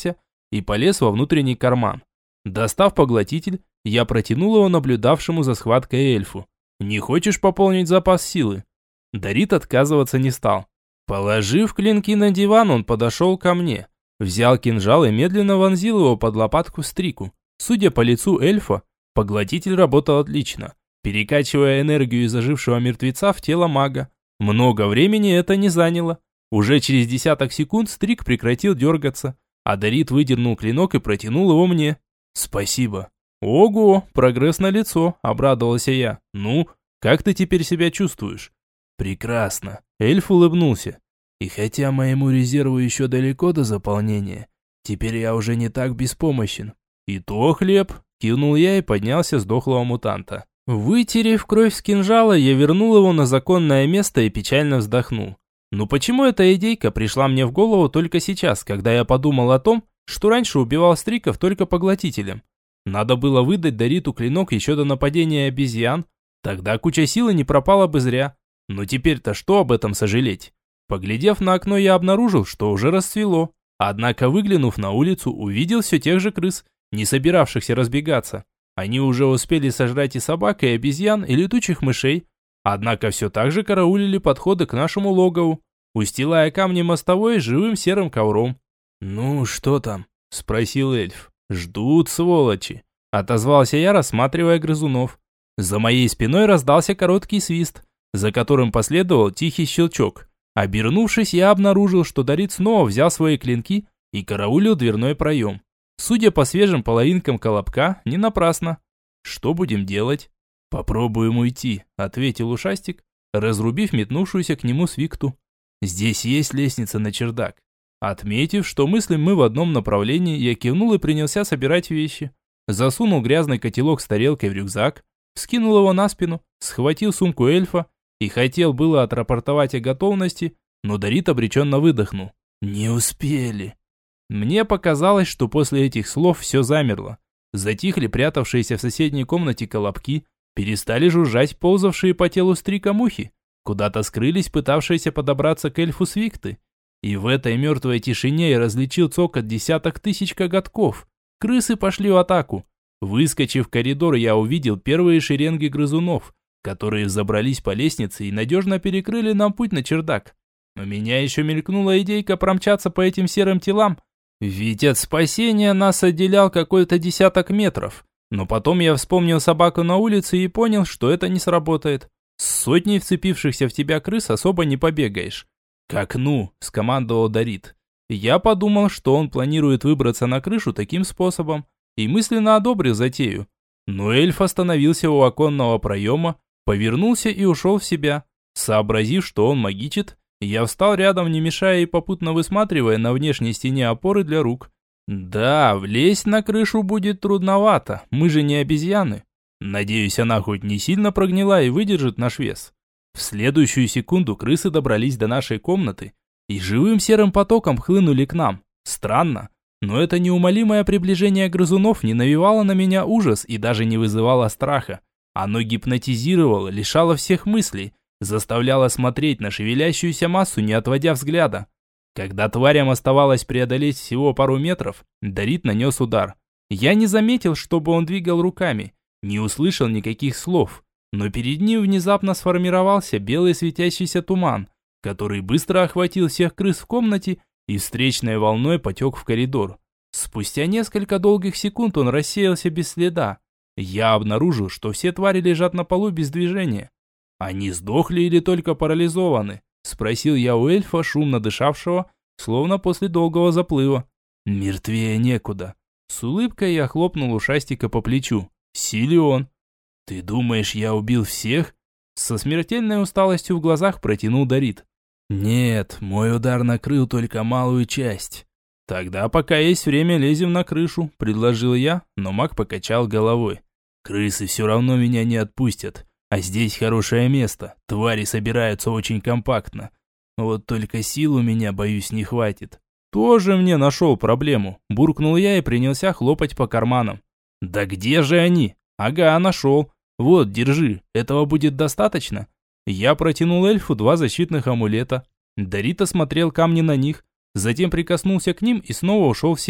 Speaker 1: и полез во внутренний карман. Достав поглотитель, я протянул его наблюдавшему за схваткой эльфу. «Не хочешь пополнить запас силы?» Дарит отказываться не стал. Положив клинки на диван, он подошел ко мне. Взял кинжал и медленно вонзил его под лопатку Стрику. Судя по лицу эльфа, поглотитель работал отлично, перекачивая энергию из ожившего мертвеца в тело мага. Много времени это не заняло. Уже через десяток секунд Стрик прекратил дергаться, а Дарит выдернул клинок и протянул его мне. «Спасибо». «Ого, прогресс налицо», – обрадовался я. «Ну, как ты теперь себя чувствуешь?»
Speaker 2: «Прекрасно».
Speaker 1: Эльф улыбнулся.
Speaker 2: «И хотя моему резерву еще далеко до заполнения, теперь я уже не так беспомощен».
Speaker 1: «И то хлеб», – кивнул я и поднялся с дохлого мутанта. Вытерев кровь с кинжала, я вернул его на законное место и печально вздохнул. Ну почему эта идейка пришла мне в голову только сейчас, когда я подумал о том, что раньше убивал стриков только поглотителем? Надо было выдать Дариту клинок еще до нападения обезьян, тогда куча силы не пропала бы зря. Но теперь-то что об этом сожалеть? Поглядев на окно, я обнаружил, что уже расцвело. Однако, выглянув на улицу, увидел все тех же крыс, не собиравшихся разбегаться. Они уже успели сожрать и собак, и обезьян, и летучих мышей. Однако все так же караулили подходы к нашему логову, устилая камни мостовой живым серым ковром.
Speaker 2: «Ну, что там?»
Speaker 1: – спросил эльф. «Ждут, сволочи», – отозвался я, рассматривая грызунов. За моей спиной раздался короткий свист, за которым последовал тихий щелчок. Обернувшись, я обнаружил, что Дарит снова взял свои клинки и караулил дверной проем. Судя по свежим половинкам колобка, не напрасно. «Что будем делать?» «Попробуем уйти», – ответил ушастик, разрубив метнувшуюся к нему свикту. «Здесь есть лестница на чердак». Отметив, что мыслим мы в одном направлении, я кивнул и принялся собирать вещи. Засунул грязный котелок с тарелкой в рюкзак, скинул его на спину, схватил сумку эльфа и хотел было отрапортовать о готовности, но Дарит обреченно выдохнул. «Не успели». Мне показалось, что после этих слов все замерло. Затихли прятавшиеся в соседней комнате колобки, перестали жужжать ползавшие по телу стрика мухи, куда-то скрылись пытавшиеся подобраться к эльфу свикты. И в этой мертвой тишине я различил цокот десяток тысяч коготков. Крысы пошли в атаку. Выскочив в коридор, я увидел первые шеренги грызунов, которые взобрались по лестнице и надежно перекрыли нам путь на чердак. У меня еще мелькнула идейка промчаться по этим серым телам, ведь от спасения нас отделял какой-то десяток метров. Но потом я вспомнил собаку на улице и понял, что это не сработает. С сотней вцепившихся в тебя крыс особо не побегаешь. «К окну», – скомандовал Дарит. Я подумал, что он планирует выбраться на крышу таким способом, и мысленно одобрил затею. Но эльф остановился у оконного проема, повернулся и ушел в себя. Сообразив, что он магичит, я встал рядом, не мешая и попутно высматривая на внешней стене опоры для рук. Да, влезть на крышу будет трудновато, мы же не обезьяны. Надеюсь, она хоть не сильно прогнила и выдержит наш вес. В следующую секунду крысы добрались до нашей комнаты и живым серым потоком хлынули к нам. Странно, но это неумолимое приближение грызунов не навевало на меня ужас и даже не вызывало страха. Оно гипнотизировало, лишало всех мыслей, заставляло смотреть на шевелящуюся массу, не отводя взгляда. Когда тварям оставалось преодолеть всего пару метров, Дарит нанес удар. Я не заметил, чтобы он двигал руками, не услышал никаких слов. Но перед ним внезапно сформировался белый светящийся туман, который быстро охватил всех крыс в комнате и встречной волной потек в коридор. Спустя несколько долгих секунд он рассеялся без следа. Я обнаружил, что все твари лежат на полу без движения. «Они сдохли или только парализованы?» – спросил я у эльфа, шумно дышавшего, словно после долгого заплыва. «Мертвее некуда». С улыбкой я хлопнул ушастика по плечу. «Силен». «Ты думаешь, я убил всех?» Со смертельной усталостью в глазах протянул Дарит. «Нет, мой удар накрыл только малую часть». «Тогда, пока есть время, лезем на крышу», – предложил я, но маг покачал головой. «Крысы все равно меня не отпустят, а здесь хорошее место, твари собираются очень компактно. Вот только сил у меня, боюсь, не хватит». «Тоже мне нашел проблему», – буркнул я и принялся хлопать по карманам. «Да где же они?» «Ага, нашел. Вот, держи, этого будет достаточно?» Я протянул эльфу два защитных амулета. Дарит осмотрел камни на них, затем прикоснулся к ним и снова ушел в себя.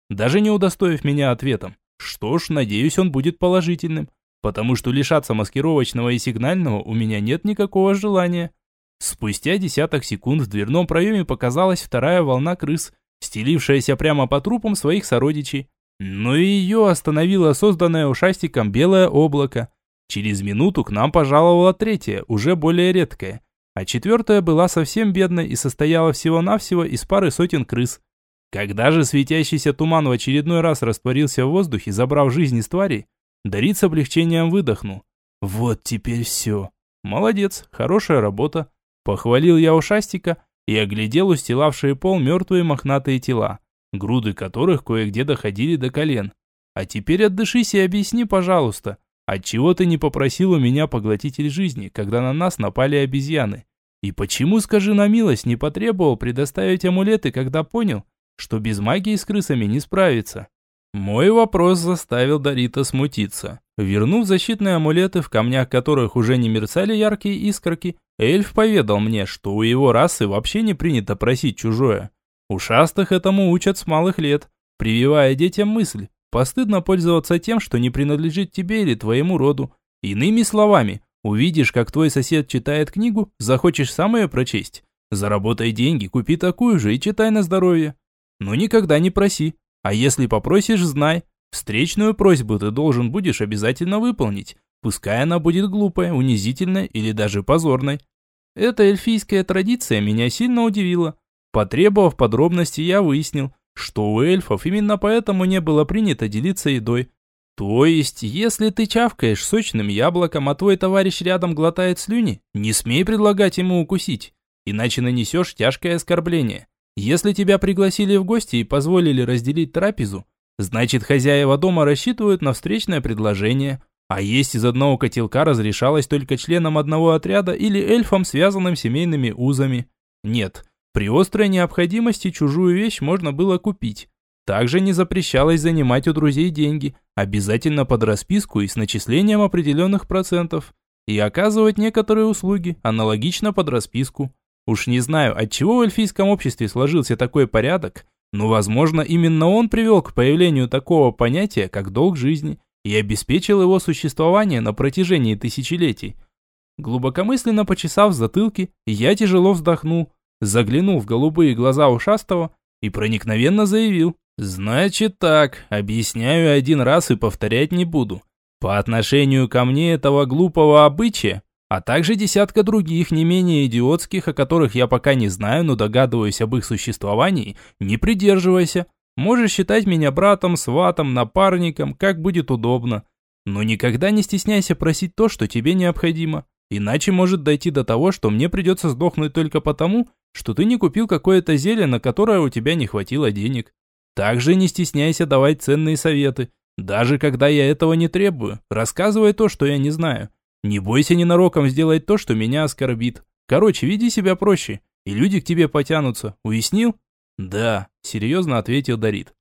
Speaker 1: даже не удостоив меня ответом. Что ж, надеюсь, он будет положительным, потому что лишаться маскировочного и сигнального у меня нет никакого желания. Спустя десяток секунд в дверном проеме показалась вторая волна крыс, стелившаяся прямо по трупам своих сородичей. Но и ее остановило созданное ушастиком белое облако. Через минуту к нам пожаловала третья, уже более редкая. А четвертая была совсем бедной и состояла всего-навсего из пары сотен крыс. Когда же светящийся туман в очередной раз растворился в воздухе, забрав жизнь из тварей, Дарит с облегчением выдохнул. Вот теперь все. Молодец, хорошая работа. Похвалил я ушастика и оглядел устилавшие пол мертвые мохнатые тела, груды которых кое-где доходили до колен. А теперь отдышись и объясни, пожалуйста, отчего ты не попросил у меня поглотитель жизни, когда на нас напали обезьяны? И почему, скажи на милость, не потребовал предоставить амулеты, когда понял, что без магии с крысами не справиться? Мой вопрос заставил Дарита смутиться. Вернув защитные амулеты, в камнях которых уже не мерцали яркие искорки, эльф поведал мне, что у его расы вообще не принято просить чужое. Ушастых этому учат с малых лет, прививая детям мысль: постыдно пользоваться тем, что не принадлежит тебе или твоему роду. Иными словами, увидишь, как твой сосед читает книгу, захочешь сам ее прочесть. Заработай деньги, купи такую же и читай на здоровье. Но никогда не проси. А если попросишь, знай, встречную просьбу ты должен будешь обязательно выполнить, пускай она будет глупой, унизительной или даже позорной. Эта эльфийская традиция меня сильно удивила. Потребовав подробности, я выяснил, что у эльфов именно поэтому не было принято делиться едой. То есть, если ты чавкаешь сочным яблоком, а твой товарищ рядом глотает слюни, не смей предлагать ему укусить, иначе нанесешь тяжкое оскорбление. Если тебя пригласили в гости и позволили разделить трапезу, значит, хозяева дома рассчитывают на встречное предложение, а есть из одного котелка разрешалось только членам одного отряда или эльфам, связанным семейными узами. Нет, при острой необходимости чужую вещь можно было купить. Также не запрещалось занимать у друзей деньги, обязательно под расписку и с начислением определенных процентов, и оказывать некоторые услуги, аналогично под расписку. Уж не знаю, отчего в эльфийском обществе сложился такой порядок, но, возможно, именно он привел к появлению такого понятия, как долг жизни, и обеспечил его существование на протяжении тысячелетий. Глубокомысленно почесав в затылке, я тяжело вздохнул, заглянул в голубые глаза ушастого и проникновенно заявил: «Значит так, объясняю один раз и повторять не буду. По отношению ко мне этого глупого обычая, а также десятка других, не менее идиотских, о которых я пока не знаю, но догадываюсь об их существовании, не придерживайся. Можешь считать меня братом, сватом, напарником, как будет удобно. Но никогда не стесняйся просить то, что тебе необходимо. Иначе может дойти до того, что мне придется сдохнуть только потому, что ты не купил какое-то зелье, на которое у тебя не хватило денег. Также не стесняйся давать ценные советы. Даже когда я этого не требую, рассказывай то, что я не знаю. Не бойся ненароком сделать то, что меня оскорбит. Короче, веди себя проще, и люди к тебе потянутся. Уяснил?» «Да», — серьезно ответил Дарит.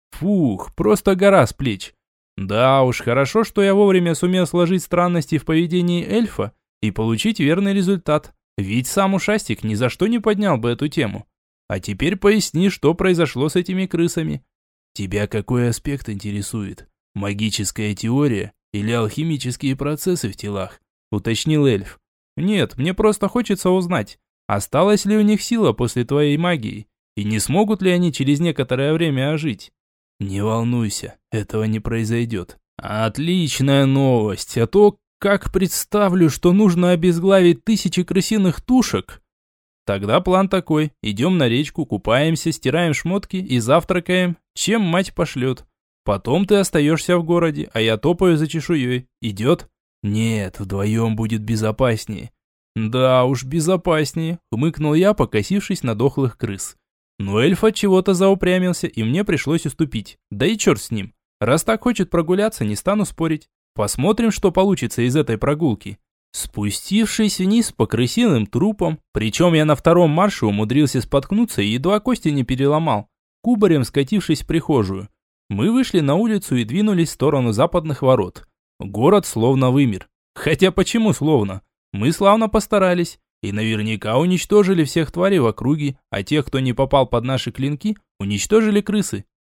Speaker 1: «Фух, просто гора с плеч. Да уж, хорошо, что я вовремя сумел сложить странности в поведении эльфа и получить верный результат. Ведь сам ушастик ни за что не поднял бы эту тему. А теперь поясни, что произошло с этими крысами. Тебя какой аспект интересует? Магическая теория или алхимические процессы в телах?» — уточнил эльф. «Нет, мне просто хочется узнать, осталась ли у них сила после твоей магии, и не смогут ли они через некоторое время ожить?» «Не волнуйся, этого не произойдет». «Отличная новость, а то как представлю, что нужно обезглавить тысячи крысиных тушек». «Тогда план такой, идем на речку, купаемся, стираем шмотки и завтракаем, чем мать пошлет. Потом ты остаешься в городе, а я топаю за чешуей. Идет?» «Нет, вдвоем будет безопаснее». «Да уж, безопаснее», — хмыкнул я, покосившись на дохлых крыс. Но эльф от чего-то заупрямился, и мне пришлось уступить. Да и черт с ним. Раз так хочет прогуляться, не стану спорить. Посмотрим, что получится из этой прогулки. Спустившись вниз по крысиным трупам, причем я на втором марше умудрился споткнуться и едва кости не переломал, кубарем скатившись в прихожую, мы вышли на улицу и двинулись в сторону западных ворот. Город словно вымер. Хотя почему словно? Мы славно постарались. И наверняка уничтожили всех тварей в округе, а тех, кто не попал под наши клинки, уничтожили крысы.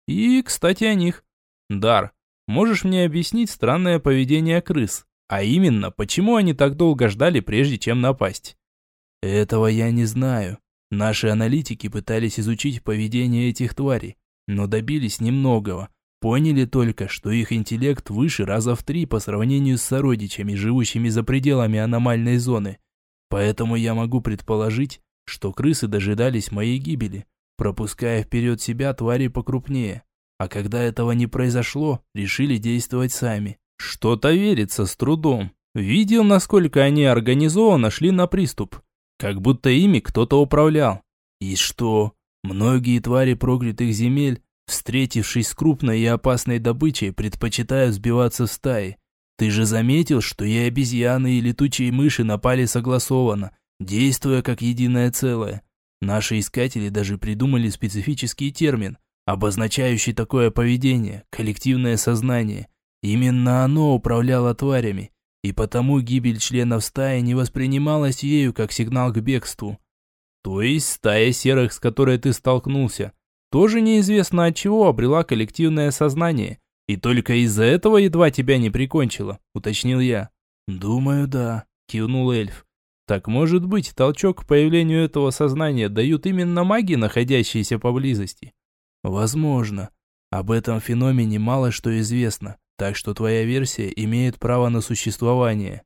Speaker 1: И, кстати, о них. Дар, можешь мне объяснить странное поведение крыс? А именно, почему они так долго ждали, прежде чем напасть?
Speaker 2: Этого я не знаю. Наши аналитики пытались изучить поведение этих тварей, но добились немногого. Поняли только, что их интеллект выше раза в три по сравнению с сородичами, живущими за пределами аномальной зоны. Поэтому я могу предположить, что крысы дожидались моей гибели, пропуская вперед себя твари покрупнее. А когда этого не произошло, решили действовать сами.
Speaker 1: Что-то верится с трудом. Видел, насколько они организованно шли на приступ. Как будто ими кто-то управлял.
Speaker 2: И что? Многие твари проклятых земель, встретившись с крупной и опасной добычей, предпочитают сбиваться в стаи. Ты же заметил, что и обезьяны, и летучие мыши напали согласованно, действуя как единое целое. Наши искатели даже придумали специфический термин, обозначающий такое поведение – коллективное сознание. Именно оно управляло тварями, и потому гибель членов стаи не воспринималась ею как сигнал к бегству.
Speaker 1: То есть стая серых, с которой ты столкнулся, тоже неизвестно от чего обрела коллективное сознание, и только из-за этого едва тебя не прикончила, уточнил я.
Speaker 2: Думаю, да,
Speaker 1: кивнул эльф. Так может быть, толчок к появлению этого сознания дают именно маги, находящиеся поблизости?
Speaker 2: Возможно. Об этом феномене мало что известно, так что твоя версия имеет право на существование.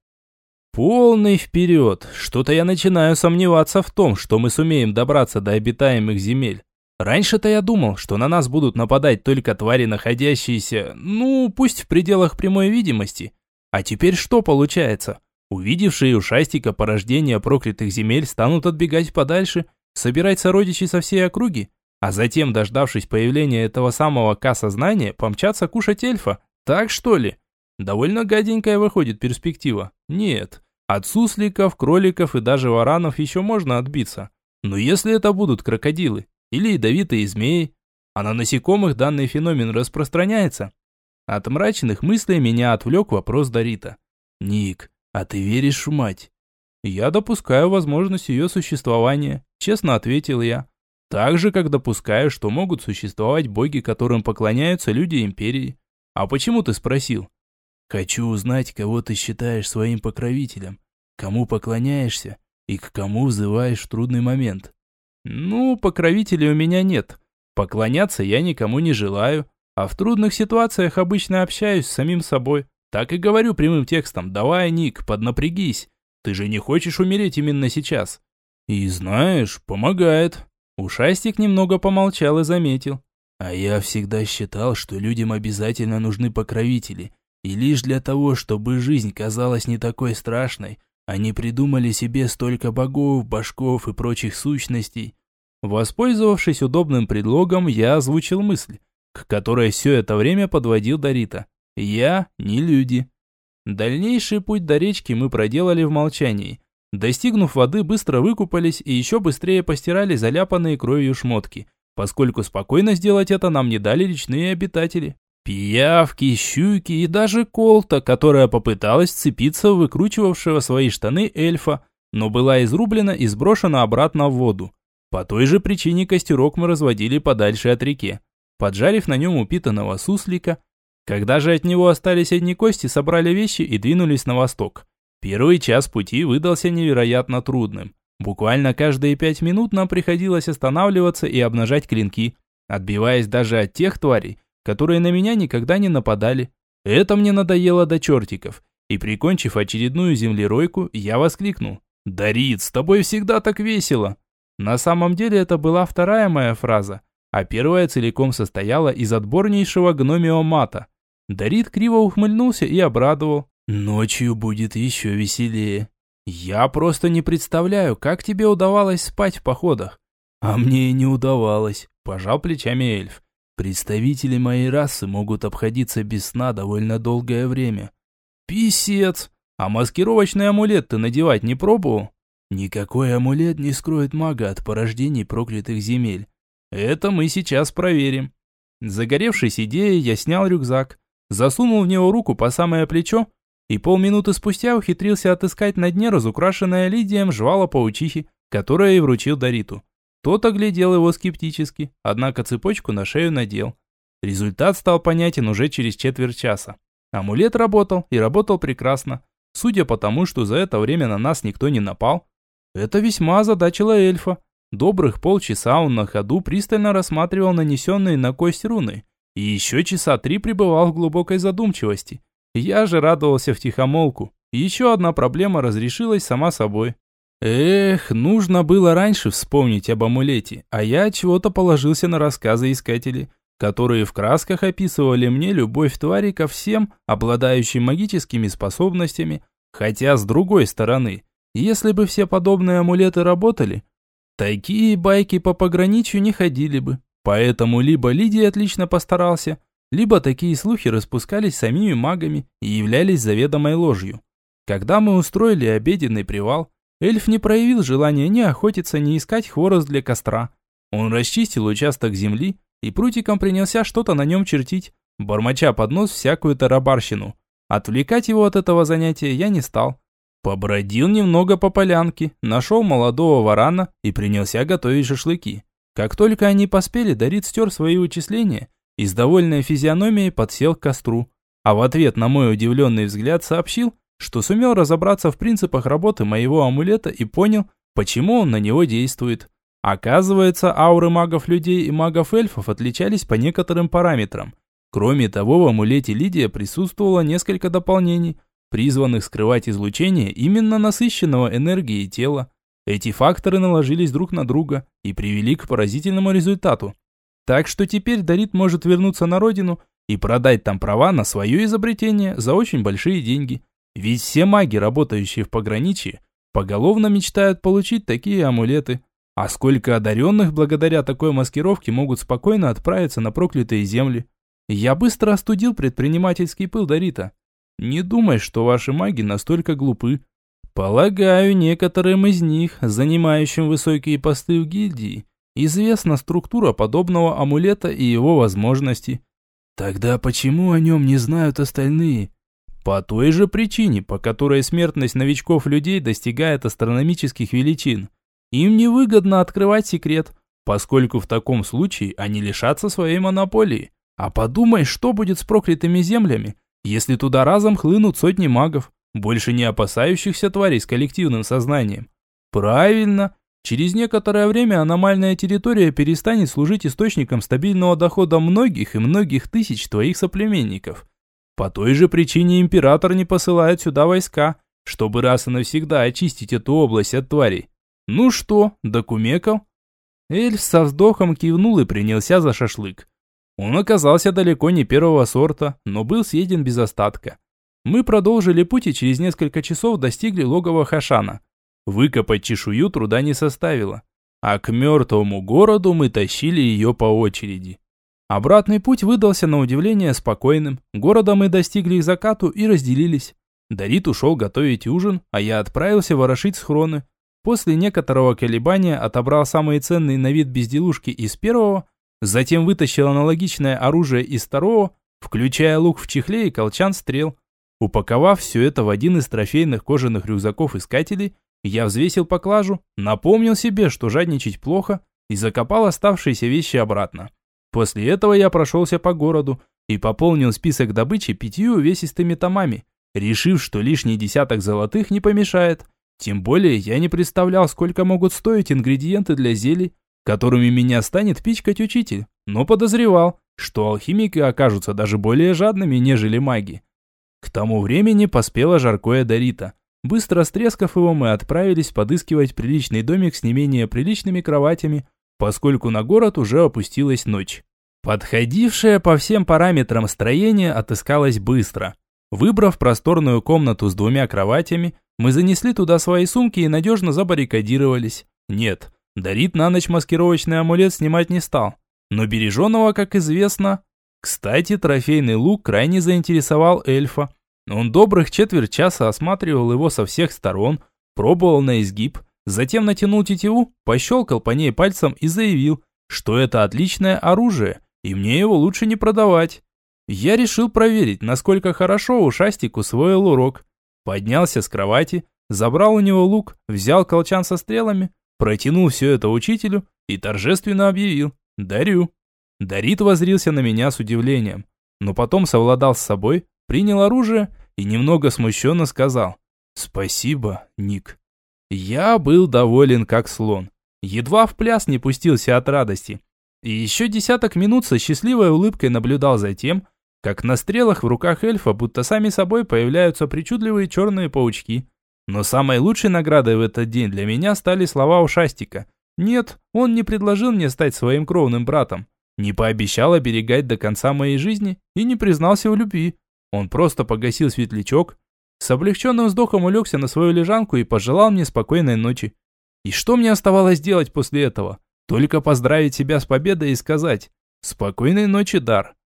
Speaker 1: Полный вперед! Что-то я начинаю сомневаться в том, что мы сумеем добраться до обитаемых земель. Раньше-то я думал, что на нас будут нападать только твари, находящиеся, ну, пусть в пределах прямой видимости. А теперь что получается? Увидевшие ушастика порождения проклятых земель станут отбегать подальше, собирать сородичей со всей округи, а затем, дождавшись появления этого самого К-сознания, помчаться кушать эльфа. Так что ли? Довольно гаденькая выходит перспектива. Нет, от сусликов, кроликов и даже варанов еще можно отбиться. Но если это будут крокодилы или ядовитые змеи, а на насекомых данный феномен распространяется. От мрачных мыслей меня отвлек вопрос Дорита.
Speaker 2: «Ник, а ты веришь в мать?»
Speaker 1: «Я допускаю возможность ее существования», честно ответил я. «Так же, как допускаю, что могут существовать боги, которым поклоняются люди империи». «А почему ты спросил?»
Speaker 2: «Хочу узнать, кого ты считаешь своим покровителем, кому поклоняешься и к кому взываешь в трудный момент».
Speaker 1: «Ну, покровителей у меня нет. Поклоняться я никому не желаю, а в трудных ситуациях обычно общаюсь с самим собой. Так и говорю прямым текстом: давай, Ник, поднапрягись. Ты же не хочешь умереть именно сейчас». «И знаешь, помогает». Ушастик немного помолчал и заметил.
Speaker 2: «А я всегда считал, что людям обязательно нужны покровители, и лишь для того, чтобы жизнь казалась не такой страшной, они придумали себе столько богов, башков и прочих сущностей».
Speaker 1: Воспользовавшись удобным предлогом, я озвучил мысль, к которой все это время подводил Дорита. Я не люди. Дальнейший путь до речки мы проделали в молчании. Достигнув воды, быстро выкупались и еще быстрее постирали заляпанные кровью шмотки, поскольку спокойно сделать это нам не дали речные обитатели. Пиявки, щуки и даже колта, которая попыталась вцепиться в выкручивавшего свои штаны эльфа, но была изрублена и сброшена обратно в воду. По той же причине костерок мы разводили подальше от реки, поджарив на нем упитанного суслика. Когда же от него остались одни кости, собрали вещи и двинулись на восток. Первый час пути выдался невероятно трудным. Буквально каждые пять минут нам приходилось останавливаться и обнажать клинки, отбиваясь даже от тех тварей, которые на меня никогда не нападали. Это мне надоело до чертиков, и прикончив очередную землеройку, я воскликнул: «Дорит, с тобой всегда так весело!» На самом деле это была вторая моя фраза, а первая целиком состояла из отборнейшего гномио мата. Дорит криво ухмыльнулся и обрадовал:
Speaker 2: «Ночью будет еще веселее».
Speaker 1: «Я просто не представляю, как тебе удавалось спать в походах».
Speaker 2: «А мне и не удавалось»,
Speaker 1: – пожал плечами эльф.
Speaker 2: «Представители моей расы могут обходиться без сна довольно долгое время».
Speaker 1: «Писец! А маскировочный амулет ты надевать не пробовал?»
Speaker 2: «Никакой амулет не скроет мага от порождений проклятых земель».
Speaker 1: «Это мы сейчас проверим». Загоревшись идеей, я снял рюкзак, засунул в него руку по самое плечо и полминуты спустя ухитрился отыскать на дне разукрашенное лидием жвало паучихи, которое и вручил Дориту. Тот оглядел его скептически, однако цепочку на шею надел. Результат стал понятен уже через четверть часа. Амулет работал, и работал прекрасно. Судя по тому, что за это время на нас никто не напал, это весьма озадачило эльфа. Добрых полчаса он на ходу пристально рассматривал нанесенные на кость руны, и еще часа три пребывал в глубокой задумчивости. Я же радовался втихомолку. Еще одна проблема разрешилась сама собой. Эх, нужно было раньше вспомнить об амулете, а я чего-то положился на рассказы искателей, которые в красках описывали мне любовь твари ко всем, обладающим магическими способностями, хотя с другой стороны, если бы все подобные амулеты работали, такие байки по пограничью не ходили бы. Поэтому либо Лидий отлично постарался, либо такие слухи распускались самими магами и являлись заведомой ложью. Когда мы устроили обеденный привал, эльф не проявил желания ни охотиться, ни искать хворост для костра. Он расчистил участок земли и прутиком принялся что-то на нем чертить, бормоча под нос всякую тарабарщину. Отвлекать его от этого занятия я не стал. Побродил немного по полянке, нашел молодого варана и принялся готовить шашлыки. Как только они поспели, Дарит стер свои вычисления и с довольной физиономией подсел к костру. А в ответ на мой удивленный взгляд сообщил, что сумел разобраться в принципах работы моего амулета и понял, почему он на него действует. Оказывается, ауры магов-людей и магов-эльфов отличались по некоторым параметрам. Кроме того, в амулете Лидия присутствовало несколько дополнений, призванных скрывать излучение именно насыщенного энергией тела. Эти факторы наложились друг на друга и привели к поразительному результату. Так что теперь Дарит может вернуться на родину и продать там права на свое изобретение за очень большие деньги. Ведь все маги, работающие в пограничье, поголовно мечтают получить такие амулеты. А сколько одаренных благодаря такой маскировке могут спокойно отправиться на проклятые земли. Я быстро остудил предпринимательский пыл Дарита. Не думай, что ваши маги настолько глупы. Полагаю, некоторым из них, занимающим высокие посты в гильдии, известна структура подобного амулета и его возможности. Тогда почему о нем не знают остальные? По той же причине, по которой смертность новичков-людей достигает астрономических величин. Им невыгодно открывать секрет, поскольку в таком случае они лишатся своей монополии. А подумай, что будет с проклятыми землями, если туда разом хлынут сотни магов, больше не опасающихся тварей с коллективным сознанием. Правильно, через некоторое время аномальная территория перестанет служить источником стабильного дохода многих и многих тысяч твоих соплеменников. По той же причине император не посылает сюда войска, чтобы раз и навсегда очистить эту область от тварей. Ну что, докумекал? Эльф со вздохом кивнул и принялся за шашлык. Он оказался далеко не первого сорта, но был съеден без остатка. Мы продолжили путь и через несколько часов достигли логова Хашана. Выкопать чешую труда не составило, а к мертвому городу мы тащили ее по очереди. Обратный путь выдался на удивление спокойным. Города мы достигли к закату и разделились. Дарит ушел готовить ужин, а я отправился ворошить схроны. После некоторого колебания отобрал самые ценные на вид безделушки из первого, затем вытащил аналогичное оружие из второго, включая лук в чехле и колчан стрел. Упаковав все это в один из трофейных кожаных рюкзаков искателей, я взвесил поклажу, напомнил себе, что жадничать плохо, и закопал оставшиеся вещи обратно. После этого я прошелся по городу и пополнил список добычи пятью увесистыми томами, решив, что лишний десяток золотых не помешает. Тем более я не представлял, сколько могут стоить ингредиенты для зелий, которыми меня станет пичкать учитель, но подозревал, что алхимики окажутся даже более жадными, нежели маги. К тому времени поспело жаркое Дарита. Быстро стрескав его, мы отправились подыскивать приличный домик с не менее приличными кроватями, поскольку на город уже опустилась ночь. Подходившее по всем параметрам строение отыскалось быстро. Выбрав просторную комнату с двумя кроватями, мы занесли туда свои сумки и надежно забаррикадировались. Нет, Дарит на ночь маскировочный амулет снимать не стал, но береженого, как известно. Кстати, трофейный лук крайне заинтересовал эльфа. Он добрых четверть часа осматривал его со всех сторон, пробовал на изгиб, затем натянул тетиву, пощелкал по ней пальцем и заявил, что это отличное оружие, и мне его лучше не продавать. Я решил проверить, насколько хорошо ушастик усвоил урок. Поднялся с кровати, забрал у него лук, взял колчан со стрелами, протянул все это учителю и торжественно объявил: «Дарю». Дарит воззрился на меня с удивлением, но потом совладал с собой, принял оружие и немного смущенно сказал: «Спасибо, Ник». Я был доволен как слон. Едва в пляс не пустился от радости. И еще десяток минут со счастливой улыбкой наблюдал за тем, как на стрелах в руках эльфа будто сами собой появляются причудливые черные паучки. Но самой лучшей наградой в этот день для меня стали слова ушастика. Нет, он не предложил мне стать своим кровным братом, не пообещал оберегать до конца моей жизни и не признался в любви. Он просто погасил светлячок, с облегченным вздохом улегся на свою лежанку и пожелал мне спокойной ночи. И что мне оставалось делать после этого? Только поздравить себя с победой и сказать: «Спокойной ночи, Дар.